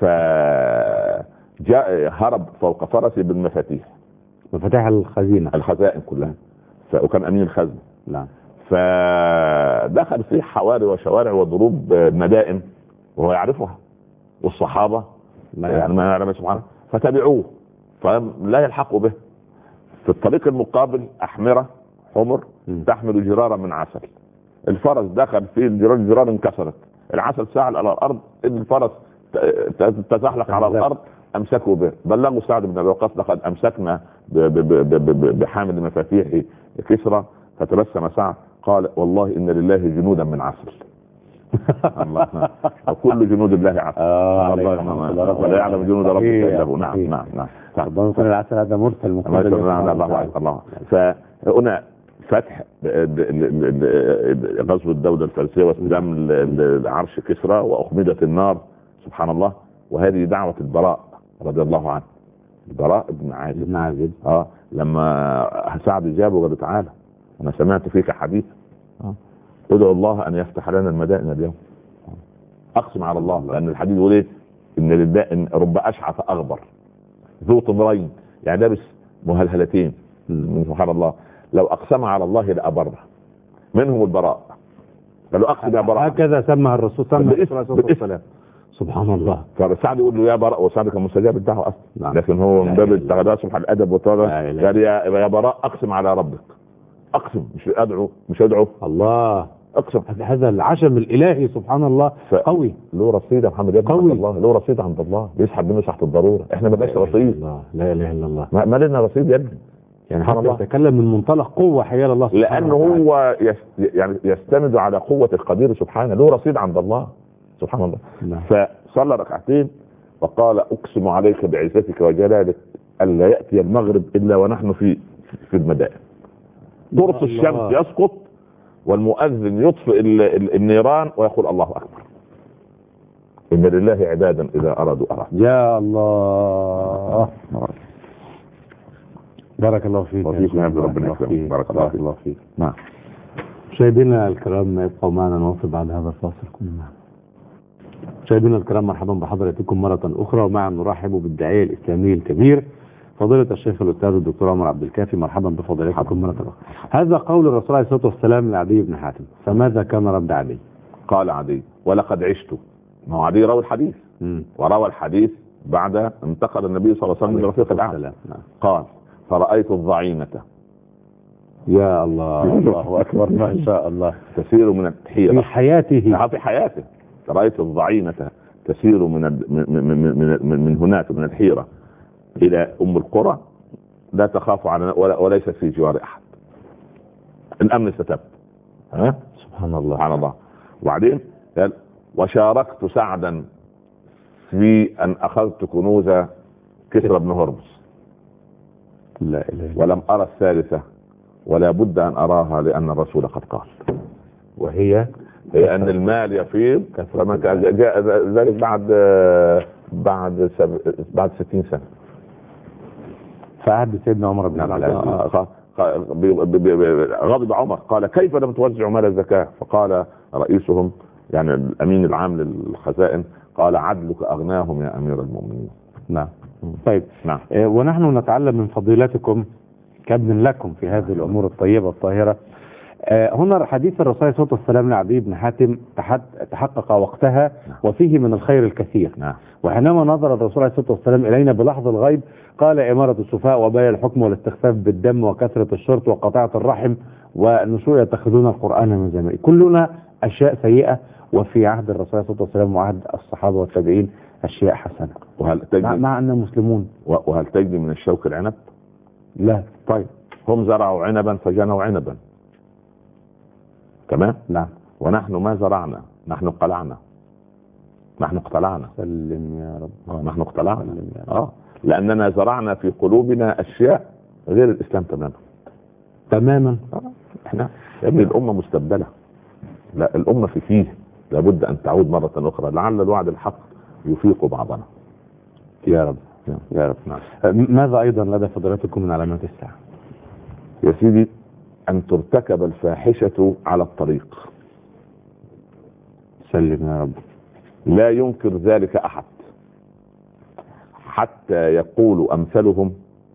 فجاء هرب فوق فرسه بالمفاتيح، مفاتيح الخزائن كلها، وكان امين الخزنه. نعم. فدخل في حواري وشوارع وضروب مدائن وهو يعرفها، والصحابه يعني ما يعلم سبحانه، فتبعوه فلا يلحقوا به. في الطريق المقابل أحمرة حمر تحمل جرارا من عسل، الفرس دخل في الجرار انكسرت، العسل ساعد على الأرض، الفرس تزحلق على الأرض، أمسكوا به، بلغوا سعد بن أبي وقاص لقد أمسكنا بحامل مفاتيح كسرى، فتبسم سعد قال والله إن لله جنودا من عسل. الله، وكل جنود الله عسل. ولا يعلم جنود ربك الا هو. نعم نعم نعم. ربنا العسل هذا مرسل مقابل. الله. فهنا فتح غزو الدولة الفارسية واستلام عرش كسرى وأخمدت النار، سبحان الله. وهذه دعوة البراء رضي الله عنه، البراء بن عازب. لما سعد جابه وقال تعالى أنا سمعت فيك حديث، ادعو الله ان يفتح لنا المدائن اليوم. اقسم على الله، لان الحديث يقول ايه؟ ان رب اشعث اغبر ذو طمرين، يعني لابس مهلهلتين، سبحان الله، لو اقسم على الله لابره، منهم البراء. قالوا اقسم يا براء، هكذا سمى الرسول صلى الله عليه وسلم. سبحان الله. فسعد يقول له يا براء، وسعد كان مستجاب الدعوه اصلا، لكن هو من باب التغذى على الادب والطاعه قال يا براء اقسم على ربك، اقسم مش ادعو الله، اقسم. هذا العشم الالهي سبحان الله قوي. له رصيد يا محمد ابن عبد الله، له رصيد عند الله، بيسحب منه ساعه الضروره. احنا ما لناش رصيد. لا اله الا الله. ما لنا رصيد يا ابني. يعني حتى يتكلم من منطلق قوه حيال الله سبحانه لانه هو يعني يستند على قوه القدير سبحانه، له رصيد عند الله سبحان الله. فصلى ركعتين وقال اقسم عليك بعزتك وجلالك الا ياتي المغرب الا ونحن في المدائن. قرص الشمس يسقط والمؤذن يطفئ النيران ويقول الله اكبر. ان لله عبادا اذا ارادوا اراد. يا الله، بارك الله فيك. ربنا يكرمك. بارك الله فيك. نعم. مشاهدينا الكرام، ابقوا معنا نواصل بعد هذا الفاصل. مشاهدينا الكرام، مرحبا بحضراتكم مرة أخرى، ومعا نرحب بالداعية الإسلامي الكبير فضيلة الشيخ الأستاذ الدكتور عمر عبد الكافي. مرحبا بفضيلتكم مرة أخرى. هذا قول الرسول عليه الصلاة والسلام لعدي بن حاتم، فماذا كان رد عدي؟ قال عدي ولقد عشت. ما هو عدي روى الحديث وروى الحديث بعد انتقل النبي صلى الله عليه وسلم لرفيق الأعلى. قال فرأيت الضعينة. يا الله، الله أكبر، ما شاء الله. تسير من الحيرة في حياته. في حياته. رأيت الضعينة تسير من هناك من الحيرة إلى أم القرى، لا تخاف على وليس في جوار أحد، الأمن ستبت. سبحان الله. سبحان الله. وبعدين قال وشاركت سعدا في أن أخذت كنوز كسرى بن هرمز. لا إله. ولم أرى الثالثة ولا بد أن أراها لأن الرسول قد قال، وهي أن المال يفيض. فما جاء ذلك بعد 60 سنة في عهد سيدنا عمر بن عبد العزيز. غضب عمر قال كيف لم توزعوا مال الزكاة؟ فقال رئيسهم يعني الأمين العام للخزائن قال عدلك أغناهم يا أمير المؤمنين. نعم. طيب. نعم. ونحن نتعلم من فضيلتكم كابن لكم في هذه الأمور الطيبة الطاهرة. هنا حديث الرسول عليه الصلاة والسلام لعدي بن حاتم تحقق وقتها وفيه من الخير الكثير. وحينما نظر الرسول عليه الصلاة والسلام إلينا بلحظ الغيب قال إمارة السفهاء وبيع الحكم والاستخفاف بالدم وكثرة الشرط وقطاعة الرحم والنسوء يتخذون القرآن من زمان، كلنا أشياء سيئة، وفي عهد الرسول عليه الصلاة والسلام وعهد الصحابة والتابعين أشياء حسنة. وهل تجد مع أننا مسلمون. وهل تجد من الشوك العنب؟ لا. طيب هم زرعوا عنبا فجنوا عنبا. تمام. نعم. ونحن ما زرعنا، نحن قلعنا. سلم يا رب. نحن اقتلعنا. لأننا زرعنا في قلوبنا أشياء غير الإسلام تماما. احنا يا ابني الأمة مستبدلة. لا، الأمة فيه لابد أن تعود مرة أخرى، لعل الوعد الحق يفيق بعضنا. يا رب. يا رب. ماذا أيضا لدى فضيلتكم من علامات الساعة؟ يا سيدي، أن ترتكب الفاحشة على الطريق. سلم يا رب. لا ينكر ذلك أحد حتى يقول أمثلهم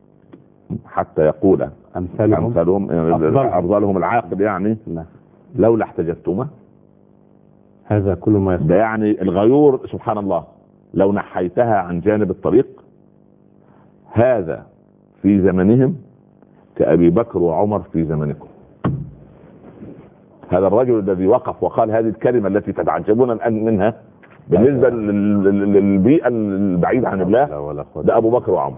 أفضلهم العاقل يعني لا. لولا احتجبتما. هذا كل ما ده يعني الغيور سبحان الله لو نحيتها عن جانب الطريق. هذا في زمنهم كأبي بكر وعمر في زمنكم. هذا الرجل الذي وقف وقال هذه الكلمة التي تتعجبون الآن منها بالنسبة للبيئة البعيدة عن الله، ده أبو بكر وعمر.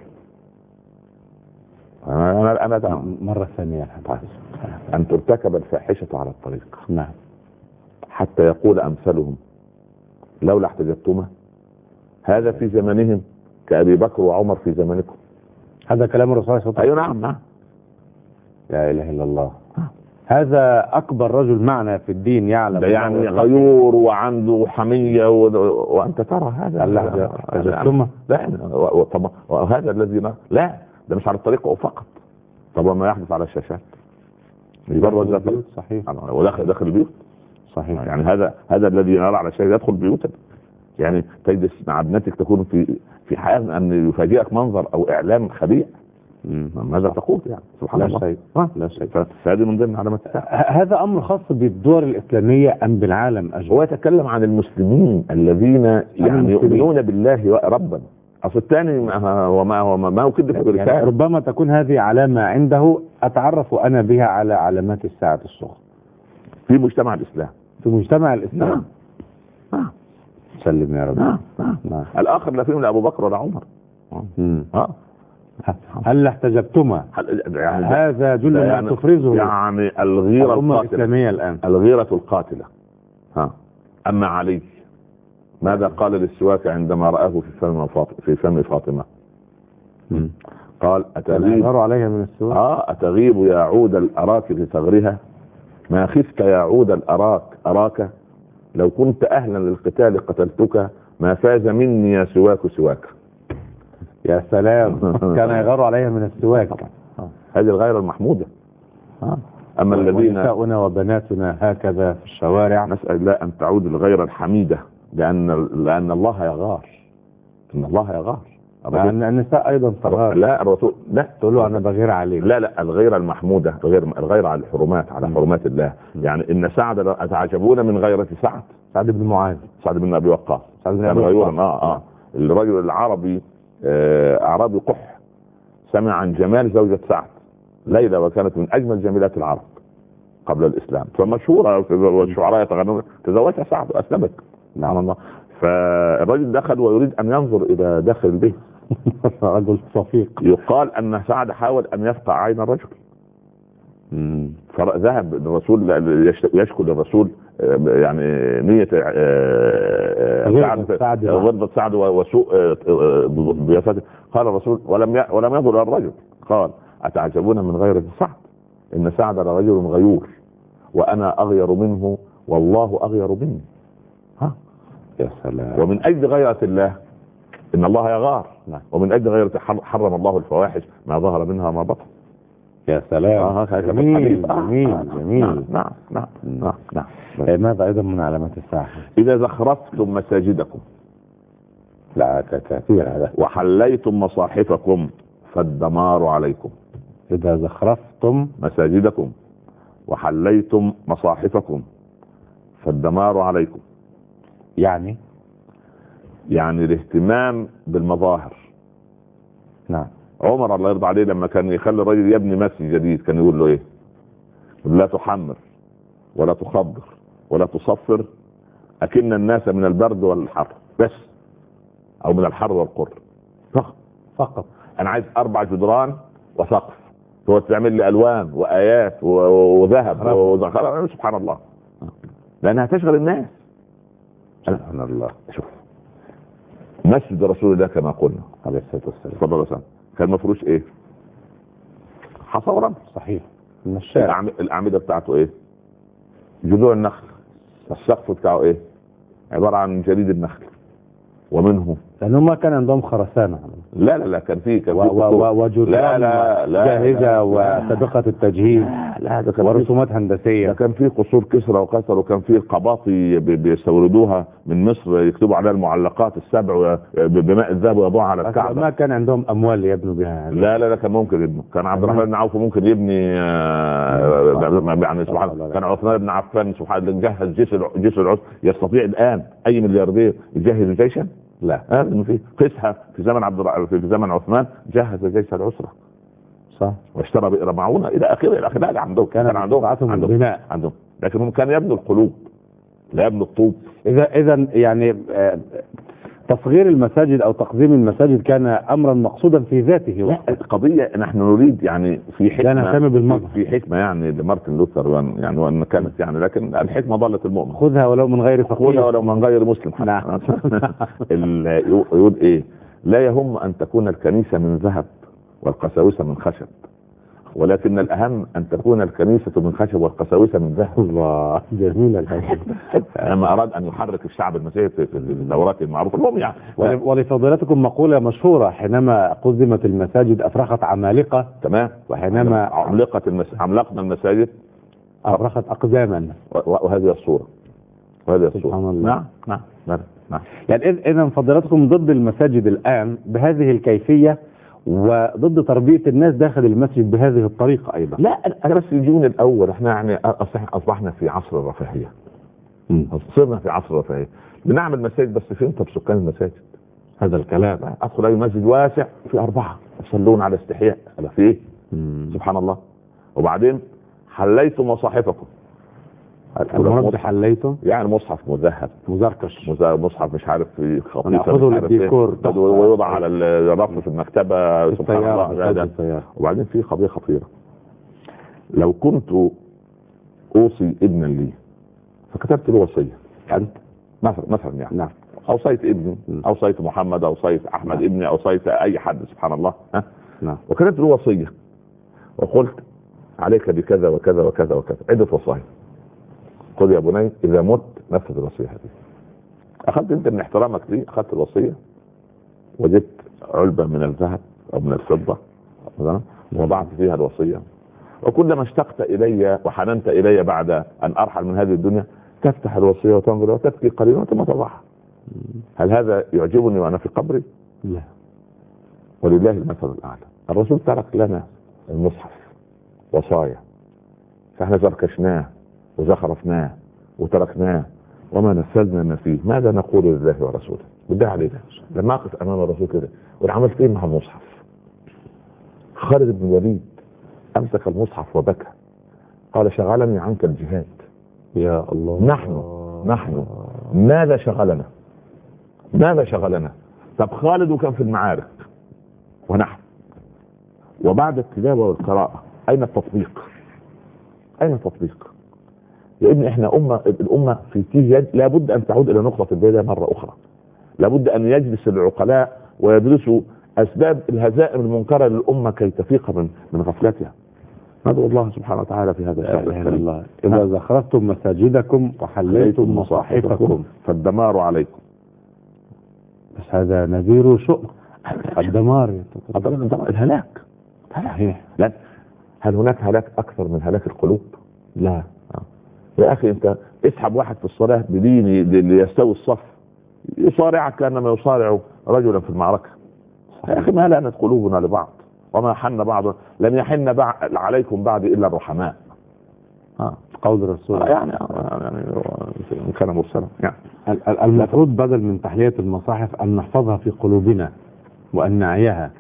أنا مرة ثانية أن ترتكب الفاحشة على الطريق. نعم. حتى يقول أمثلهم لولا احتجبتما. هذا في زمنهم كأبي بكر وعمر في زمنكم. هذا كلام الرسول صلى الله عليه وسلم. أيوة نعم نعم. لا إله إلا الله. هذا أكبر رجل معنا في الدين يعلم. ده يعني غيور وعنده حمية وأنت ترى هذا. ثم لا طبعا وهذا الذي لا ده مش على الطريق فقط. طبعا ما يحدث على الشاشات يبرز البيوت. صحيح. وداخل البيوت. صحيح. يعني هذا الذي يرى على الشاشة يدخل بيوتك. يعني تجلس مع ابنتك تكون في حال أن يفاجئك منظر أو إعلام خبيث. ماذا تقول يعني سبحان الله. لا شيء. فهذه من ضمن علامات الساعة. هذا أمر خاص بالدول الإسلامية أم بالعالم أجمع؟ هو يتكلم عن المسلمين الذين يعني يؤمنون بالله ربا. أصل الثاني ما هو كده في يعني ربما تكون هذه علامة عنده أتعرف أنا بها على علامات الساعة الصغرى في مجتمع الإسلام. في مجتمع الإسلام. سلم يا رب. نعم. الآخر لا فيهم لأبو بكر ولا عمر. هل احتجبتما؟ يعني هذا جل ما تفرزه يعني الغيرة الأمة الإسلامية الآن. الغيرة القاتلة. أما علي ماذا قال للسواك عندما رآه في فم فاطمة؟ قال أتغيب عليها من السواك. أتغيب يا عود الأراك لثغرها ما خفت يا عود الأراك أراك لو كنت أهلا للقتال قتلتك ما فاز مني يا سواك. يا سلام. كان يغار عليها من السواك. هذه الغيرة المحمودة. أما الذين نساؤنا وبناتنا هكذا في الشوارع. نسأل الله أن تعود الغيرة الحميدة لأن الله يغار. إن الله يغار. لأن النساء أيضا تغار. لا الرسول لا تقول له أنا بغير عليك. لا الغيرة المحمودة الغيرة على الحرمات على حرمات الله. يعني إن سعد أتعجبون من غيرة سعد بن معاذ. سعد بن أبي وقاص. الرجل العربي أعرابي قح سمع عن جمال زوجة سعد ليلى وكانت من أجمل جميلات العرب قبل الإسلام فمشهورة والشعراء يتغنون تزوجها سعد وأسلمت. نعم الله. فالرجل دخل ويريد أن ينظر إلى داخل البيت. رجل صفيق. يقال أن سعد حاول أن يفقع عين الرجل. فذهب الرسول يشكو للرسول يعني نية غضبة سعد وسوء ضيافته. قال الرسول ولم ينظر إلى الرجل قال أتعجبون من غيرة سعد إن سعد رجل غيور وأنا أغير منه والله أغير مني. يا سلام. ومن أجل غيرة الله إن الله يغار. ومن أجل غيرة حرم الله الفواحش ما ظهر منها ما بطن. يا سلام. جميل. نعم. ماذا أيضا من علامات الساعة؟ إذا زخرفتم مساجدكم. لا كثير هذا. وحليتم مصاحفكم فالدمار عليكم. إذا زخرفتم مساجدكم وحليتم مصاحفكم فالدمار عليكم. يعني الاهتمام بالمظاهر. نعم. عمر الله يرضى عليه لما كان يخلي الرجل يبني مسجد جديد كان يقول له ايه؟ لا تحمر ولا تخضر ولا تصفر اكن الناس من البرد والحر بس او من الحر والقر فقط. انا عايز 4 جدران وسقف هو تعمل لي الوان وايات وذهب وزخرف. سبحان الله. لانها تشغل الناس. سبحان الله. شوف مسجد رسول الله كما قلنا عليه الصلاه والسلام صلى الله عليه وسلم كان مفروش ايه؟ حصى ورمل. صحيح. الاعمده بتاعته ايه؟ جذوع النخل. السقف بتاعه ايه؟ عباره عن جليد النخل ومنه لأنهم ما كان عندهم خرسانة. لا كان في وجدران جاهزة وسابقة التجهيز. لا ده كان ورسومات هندسية. ده كان في قصور كسرى وقيصر، وكان في قباطي بيستوردوها من مصر يكتبوا عليها المعلقات السبع بماء الذهب ويضعها على الكعبة. ما كان عندهم أموال يبنوا بها. لا كان ممكن يبنوا. كان عبد الرحمن بن عوف ممكن يبني يعني سبحان الله. كان عثمان بن عفان سبحان الله جهز جيش العسر. يستطيع الآن أي ملياردير يجهز جيشا؟ لا. في قسها في زمن عثمان جهز جيش العسرة، صح، واشترى بئر معونة إلى آخره. لا عندهم كان عندهم لكن هم كانوا يبنوا القلوب لا يبنوا الطوب. إذا يعني تصغير المساجد او تقديم المساجد كان امرا مقصودا في ذاته. لا قضيه نحن نريد يعني في حكمه، نهتم بالمظهر، في حكمه يعني لمارتن لوثر يعني وان كانت يعني، لكن الحكمه ضلت المؤمن. خذها ولو من غير فقير، خذها ولو من غير مسلم. نعم. يقول ايه؟ لا يهم ان تكون الكنيسه من ذهب والقساوسه من خشب، ولكن الأهم أن تكون الكنيسة من خشب والقساوسة من ذهب. الله، جميل. لما أراد أن يحرك الشعب المسيحي في الدورات المعروفة لهم يعني. ولفضيلتكم مقولة مشهورة: حينما قدمت المساجد أفرخت عمالقة. تمام. وحينما عملقنا المساجد أفرخت أقداما. وهذه الصورة. سبحان الله. نعم. يعني إذا فضيلتكم ضد المساجد الآن بهذه الكيفية، وضد تربية الناس داخل المسجد بهذه الطريقة أيضا. لا أنا بس يجون الأول، احنا يعني أصبحنا في عصر الرفاهية. صرنا في عصر الرفاهية، بنعمل مساجد بس فين طب سكان المساجد؟ هذا الكلام. أدخل أي مسجد واسع في 4 يصلون على استحياء، على فيه سبحان الله. وبعدين حليتم مصاحفكم. المراد حليتم يعني مصحف مذهب مزركش، مصحف مش عارف في خطيطه ناخذه للديكور ويوضع على الرف في المكتبه سبحان الله. وبعدين في قضيه خطيره: لو كنت اوصي ابنا لي فكتبت له وصيه، انت مثلا يعني نعم، اوصيت ابني، اوصيت محمد، اوصيت احمد ابني، اوصيت اي حد سبحان الله، نعم، وكتبت له وصيه وقلت عليك بكذا وكذا وكذا وكذا، عده وصايا. خذ يا بني اذا مت نفذ الوصيه هذه. اخذت انت من احترامك لي، اخذت الوصيه وجدت علبه من الذهب او من الفضه ووضعت فيها الوصيه، وكلما اشتقت الي وحننت الي بعد ان ارحل من هذه الدنيا تفتح الوصيه وتنظر وتبكي قليلا ثم تضعها. هل هذا يعجبني وانا في قبري؟ لا. ولله المثل الاعلى. الرسول ترك لنا المصحف وصايا، فاحنا زركشناه وزخرفناه وتركناه وما نفذنا ما فيه. ماذا نقول لله ورسوله؟ بالله عليك لما اقف امام الرسول كده وعملت ايه مع المصحف؟ خالد بن الوليد امسك المصحف وبكى، قال شغلني عنك الجهاد. يا الله. نحن ماذا شغلنا؟ طب خالد كان في المعارك ونحن، وبعد التلاوه والقراءه اين التطبيق؟ يا ابني احنا الامه في تيه، لابد ان تعود الى نقطه البدايه مره اخرى. لابد ان يجلس العقلاء ويدرسوا اسباب الهزائم المنكره للامه كي تفيق من غفلتها. ندعو الله سبحانه وتعالى في هذا الشهر. اذا زخرفتم مساجدكم وحليتم مصاحفكم فالدمار عليكم. بس هذا نذير شؤم الدمار، الهلاك. لا، هل هناك هلاك اكثر من هلاك القلوب؟ لا. يا اخي انت اسحب واحد في الصلاه بديني ليستوي الصف يصارعك كانما يصارع رجلا في المعركه. يا اخي ما لانت قلوبنا لبعض وما حن بعض، لن يحن عليكم بعد الا الرحماء. قول الرسول يعني كان مرسلا. يعني المفروض بدل من تحلية المصاحف ان نحفظها في قلوبنا وان نعيها.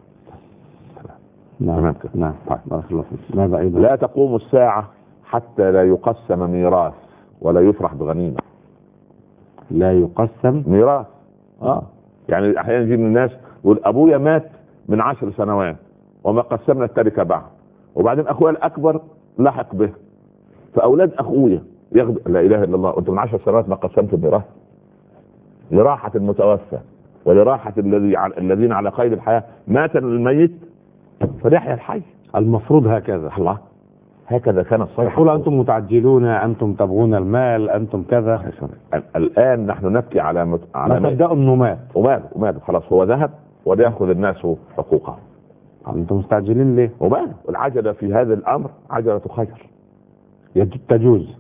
نعم. بارك الله فيك. ماذا ايضا؟ لا تقوم الساعه حتى لا يقسم ميراث ولا يفرح بغنيمه. لا يقسم ميراث. يعني احيانا يجي من الناس يقول ابويا مات من 10 سنوات وما قسمنا التركه بعد، وبعدين اخويا الاكبر لحق به، فاولاد اخويا لا اله الا الله، انت من 10 سنوات ما قسمت الميراث؟ لراحه المتوفى ولراحه الذين على قيد الحياه. مات الميت فليحيا الحي. المفروض هكذا. الله، هكذا كان الصالح. يقول أنتم متعجلون، أنتم تبغون المال، أنتم كذا. الآن نحن نبكي على ما صدقوا إنه مات وماله خلاص، هو ذهب وليأخذ الناس حقوقهم. أنتم مستعجلين ليه؟ وماله، العجلة في هذا الأمر عجلة خير، تجوز،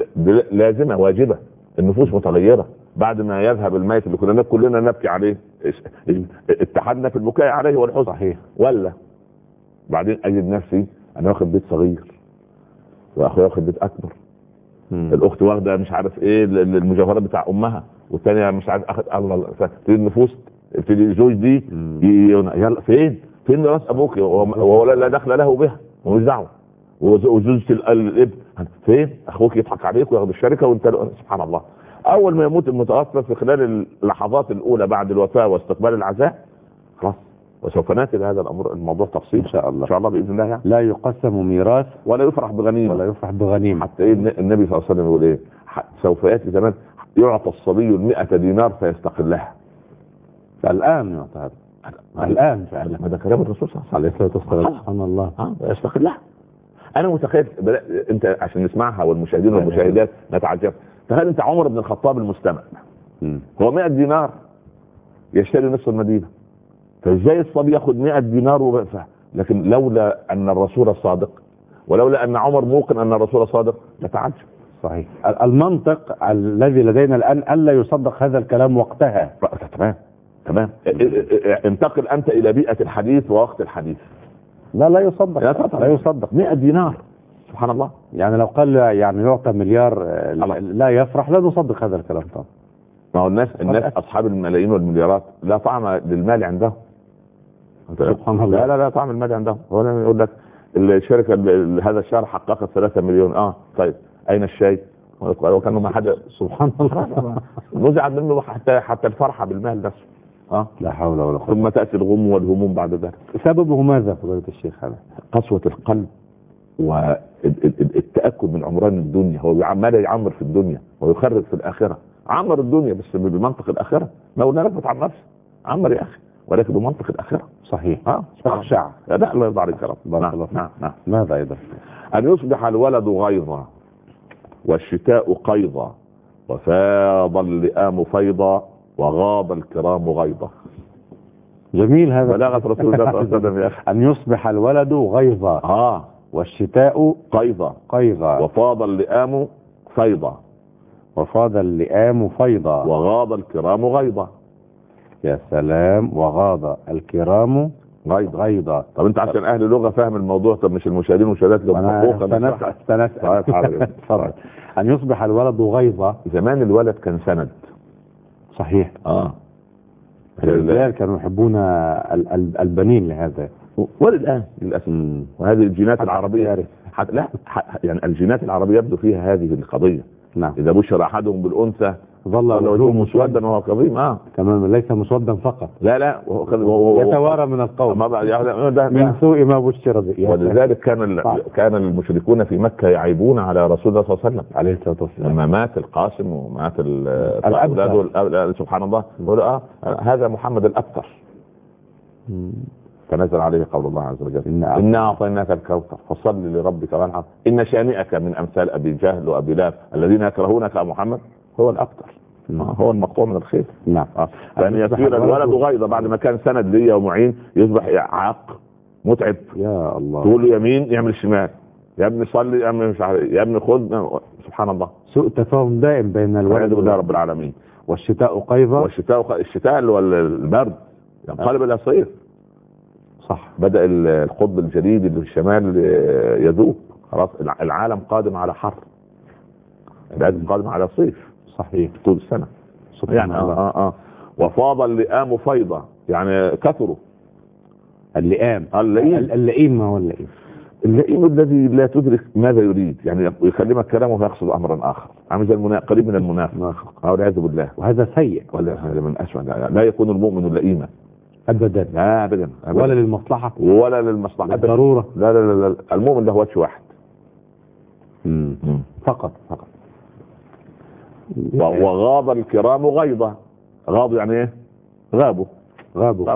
لازمة واجبة. النفوس متغيرة بعد ما يذهب الميت اللي كلنا نبكي عليه، اتحدنا في البكاء عليه والحزن. صحيح. ولا بعدين أجد نفسي أنا واخد بيت صغير وأخويا واخد بيت أكبر، الأخت واخدة مش عارف إيه المجوهرات بتاع أمها، والثانية مش عارف أخد. الله، تبتدي النفوس، تبتدي الزوج دي يلا فين راس أبوك وهو لا دخل له بها ومش دعوة، وزوجة الابن فين؟ أخوك يضحك عليك وياخد الشركة وأنت. سبحان الله. أول ما يموت المتوفى في خلال اللحظات الأولى بعد الوفاة واستقبال العزاء خلاص، وسوف ناتي لهذا الموضوع تفصيل إن شاء الله. إن شاء الله بإذن الله. يعني لا يقسم ميراث ولا يفرح بغنيمة. حتى إيه النبي صلى الله عليه وسلم يقول إيه؟ سوف يأتي زمان يعطى الصبي 100 دينار فيستقلها. الآن يعطى هذا الآن فعلا. ما ده كلام الرسول صلى الله عليه وسلم. سبحان الله. يستقلها. أنا متخيل أنت عشان نسمعها والمشاهدين والمشاهدات نتعجب. تخيل أنت عمر بن الخطاب المستمع، هو 100 دينار يشتري نصف المدينة، فازاي الصبي ياخد 100 دينار وبقى؟ لكن لولا ان الرسول صادق، ولولا ان عمر موقن ان الرسول صادق لتعجب. صحيح. المنطق الذي لدينا الان الا يصدق هذا الكلام وقتها. تمام. انتقل انت الى بيئة الحديث ووقت الحديث. لا يصدق 100 دينار. سبحان الله. يعني لو قال يعني يعطى مليار لا يفرح، لا نصدق هذا الكلام طبعا. ما هو الناس اصحاب الملايين والمليارات لا طعم للمال عندهم. سبحان الله. لا طعم المال عندهم. هو يقول لك الشركه هذا الشهر حققت 3 مليون. طيب اين الشيء؟ وكانوا ما حدا. سبحان الله. نزع منه حتى الفرحه بالمال نفسه. لا حول ولا قوه. ثم تاتي الغم والهموم بعد ذلك. سببه ماذا فضيلة الشيخ؟ هذا قسوه القلب والتاكد من عمران الدنيا. هو عمال يعمر في الدنيا ويخرب في الاخره. عمر الدنيا بس بمنطق الاخره. ما قلنا لك عن نفسك، عمر يا اخي، ولكن بمنطق الاخره. صحيح. اخشع. لا الله يرضى عليك يا رب. نعم. ماذا ايضا؟ ان يصبح الولد غيظا والشتاء قيظا وفاض اللئام فيضا وغاب الكرام غيظا. جميل هذا بلاغة رسول الله صلى الله عليه وسلم يا اخي. ان يصبح الولد غيظا والشتاء قيظا وفاض اللئام فيضا وغاب الكرام غيظا. يا سلام. وغاب الكرام غيظا. طب انت عشان اهل لغه فاهم الموضوع، طب مش المشاهدين والمشاهدات اللي سنسأل. ان يصبح الولد غيظا. زمان الولد كان سند. صحيح. الرجال كانوا يحبون البنين لهذا، والان للاسف. وهذه الجينات العربيه يعني الجينات العربيه يبدو فيها هذه القضيه. نعم. اذا بشر احدهم بالانثى ظل وجهه مسودا وهو كظيم. تماما. ليس مسودا فقط، لا يتوارى من القوم من سوء ما بشر به. ولذلك كان المشركون في مكة يعيبون على رسول الله صلى الله عليه وسلم عليه الصلاة والسلام لما مات القاسم ومات الأولاد. سبحان الله. يقول هذا محمد الأبتر. فنزل عليه قول الله عز وجل إنا أعطيناك الكوثر فصل لربك وانحر إن شانئك من أمثال أبي جهل وأبي لهب الذين يكرهونك يا محمد هو الأبتر. هو المقطوع من الخير. نعم. فأن يصير الولد غيظا بعد ما كان سند ليا ومعين يصبح عاق متعب. يا الله. تقول له يمين يعمل شمال، يا ابني صلي، يا ابني مش عارف، يا ابني خذ. سبحان الله. سوء تفاهم دائم بين الولد والله رب العالمين. والشتاء قيظا. الشتاء اللي هو البرد ينقلب الى صيف. صح. بدأ القطب الجليدي اللي في الشمال يذوب. خلاص العالم قادم على حر، العالم قادم على صيف. صحيح. طول السنة. سبحان الله. وفاض اللئام فيضا يعني كثروا. اللئيم ما هو اللئيم؟ اللئيم الذي لا تدرك ماذا يريد، يعني يكلمك كلامه ويقصد امرا اخر، عامل زي قريب من المنافق والعياذ بالله. وهذا سيء. هذا من اسوء. لا يكون المؤمن لئيما ابدا. لا ابدا. ولا للمصلحه ضروره. لا المؤمن له وجه واحد فقط. وغاب الكرام غيظا. غاب يعني ايه؟ غابوا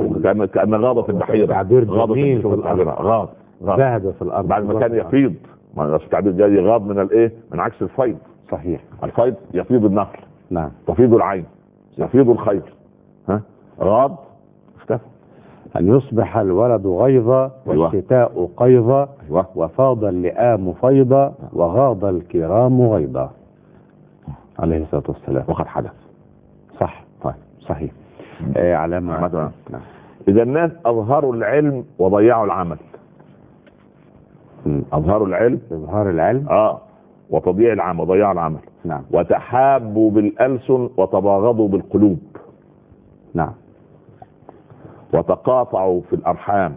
كأن غاب في البحيرة. تعبير جميل في الأرض. غاب ذهب في الأرض بعد ما كان يفيض ما التعبير جاي يغاض من الايه؟ من عكس الفيض. صحيح. الفيض يفيض النخل، نعم، تفيض العين، يفيض الخير. غاض اختفى. أن يصبح الولد غيظا والشتاء قيظا وفاض اللئام فيضا وغاض الكرام غيضا عليه الصلاة والسلام. وقد حدث. صح. طيب صحيح. علامة مثلا إذا الناس أظهروا العلم وضيعوا العمل. أظهروا العلم، إظهار العلم وتضييع العمل وضياع العمل. نعم. وتحابوا بالألسن وتباغضوا بالقلوب. نعم. وتقاطعوا في الأرحام،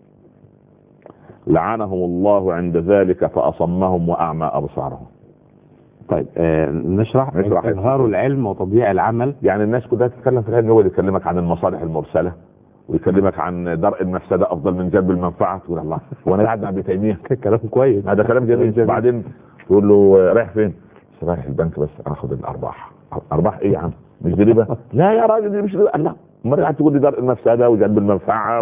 لعنهم الله عند ذلك فأصمهم وأعمى أبصارهم. طيب نشرح إظهار العلم وتضييع العمل. يعني الناس كلها تتكلم في العلم، هو اللي يكلمك عن المصالح المرسلة ويكلمك عن درء المفسدة أفضل من جلب المنفعة. تقول الله، وأنا قاعد مع ابن تيمية. كلام كويس، هذا كلام جميل. بعدين تقول له رايح فين؟ رايح البنك بس أخذ الأرباح. أرباح إيه يا عم؟ مش دي ربا؟ لا يا راجل دي مش ربا. لا، مرة قاعد تقول لي درء المفسدة وجلب المنفعة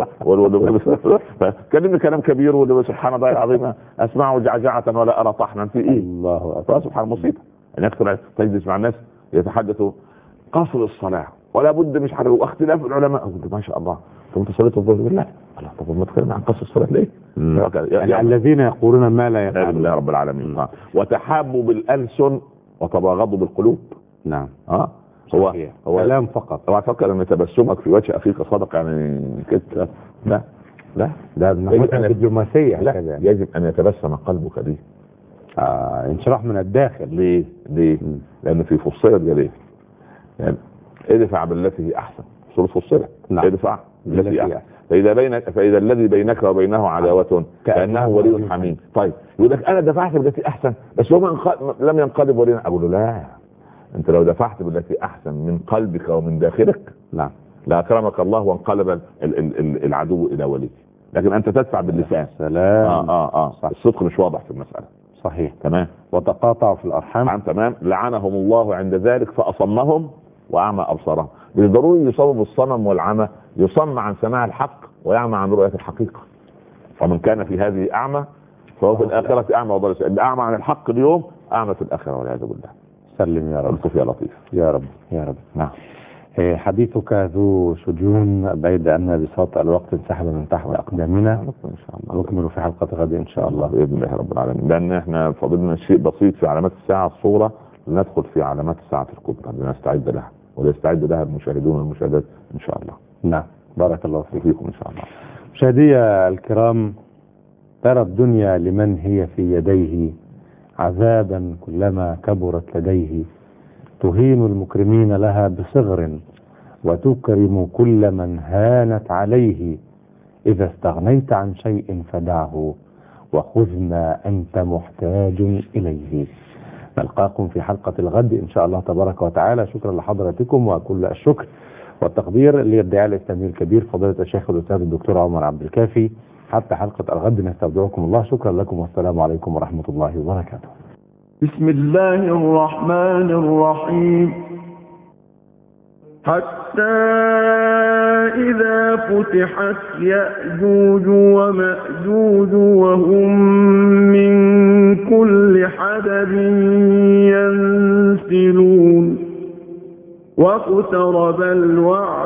كلمني كلام كبير وسبحان الله العظيم أسمعه جعجعة ولا أرى طحنا في إيه؟ الله أكبر. سبحان مصيبة أن يكثر تجلس مع الناس يتحدثوا قصر الصلاة ولا بد مش عارف واختلاف العلماء. أقول ما شاء الله، طب أنت صليت الظهر بالله؟ طب ما تكلم عن قصر الصلاة ليه؟ يعني الذين يقولون ما لا يفعلون. الله رب العالمين. وتحابوا بالألسن وتباغضوا بالقلوب. نعم. هو كلام فقط. اوعى تفكر ان تبسمك في وجه اخيك صدق يعني كده. لا لا، ده ناحية دبلوماسية. لا، يجب ان يتبسم قلبك به. انشراح من الداخل. ليه؟ لان في فصيلة جليل يعني ادفع بالتي هي احسن. سورة فصيلة. نعم. ادفع بالتي احسن فاذا الذي بينك وبينه عداوة كانه ولي حميم. طيب يقول لك انا دفعت بالتي احسن بس هو لم ينقلب ولينا. اقول له لا، انت لو دفعت بالتي احسن من قلبك ومن داخلك نعم لا اكرمك الله وانقلب العدو الى ولي. لكن انت تدفع باللسان. سلام. الصدق مش واضح في المسألة. صحيح. تمام. وتقاطعوا في الارحام. تمام. لعنهم الله عند ذلك فاصمهم واعمى ابصارهم. بالضروري يصوب الصنم والعمى، يصم عن سماع الحق ويعمى عن رؤية الحقيقة. ومن كان في هذه اعمى فهو في الاخرة اعمى وضل السبيل. اعمى عن الحق اليوم اعمى في الاخرة والعياذ بالله. سلم يا رب. الطف يا لطيف. يا رب يا رب. نعم. حديثك ذو شجون بيد أن بساط الوقت انسحب من تحت أقدامنا. إن شاء الله نكمل في حلقة غد إن شاء الله بإذن الله رب العالمين. لأن احنا فاضلنا شيء بسيط في علامات الساعة الصغرى، ندخل في علامات الساعة الكبرى لنستعد لها وليستعد لها المشاهدون والمشاهدات إن شاء الله. نعم. بارك الله فيكم إن شاء الله. مشاهدي الكرام، ترى الدنيا لمن هي في يديه عذابا كلما كبرت لديه، تهين المكرمين لها بصغر وتكرم كل من هانت عليه. إذا استغنيت عن شيء فدعه وخذ ما أنت محتاج إليه. نلقاكم في حلقة الغد إن شاء الله تبارك وتعالى. شكرا لحضراتكم وكل الشكر والتقدير للداعية الإسلامي الكبير فضيلة الشيخ الأستاذ الدكتور عمر عبد الكافي. حتى حلقة الغد نستودعكم الله. شكرا لكم والسلام عليكم ورحمة الله وبركاته. بسم الله الرحمن الرحيم. حتى إذا فتحت يأجوج ومأجوج وهم من كل حدب ينسلون واقترب الوعد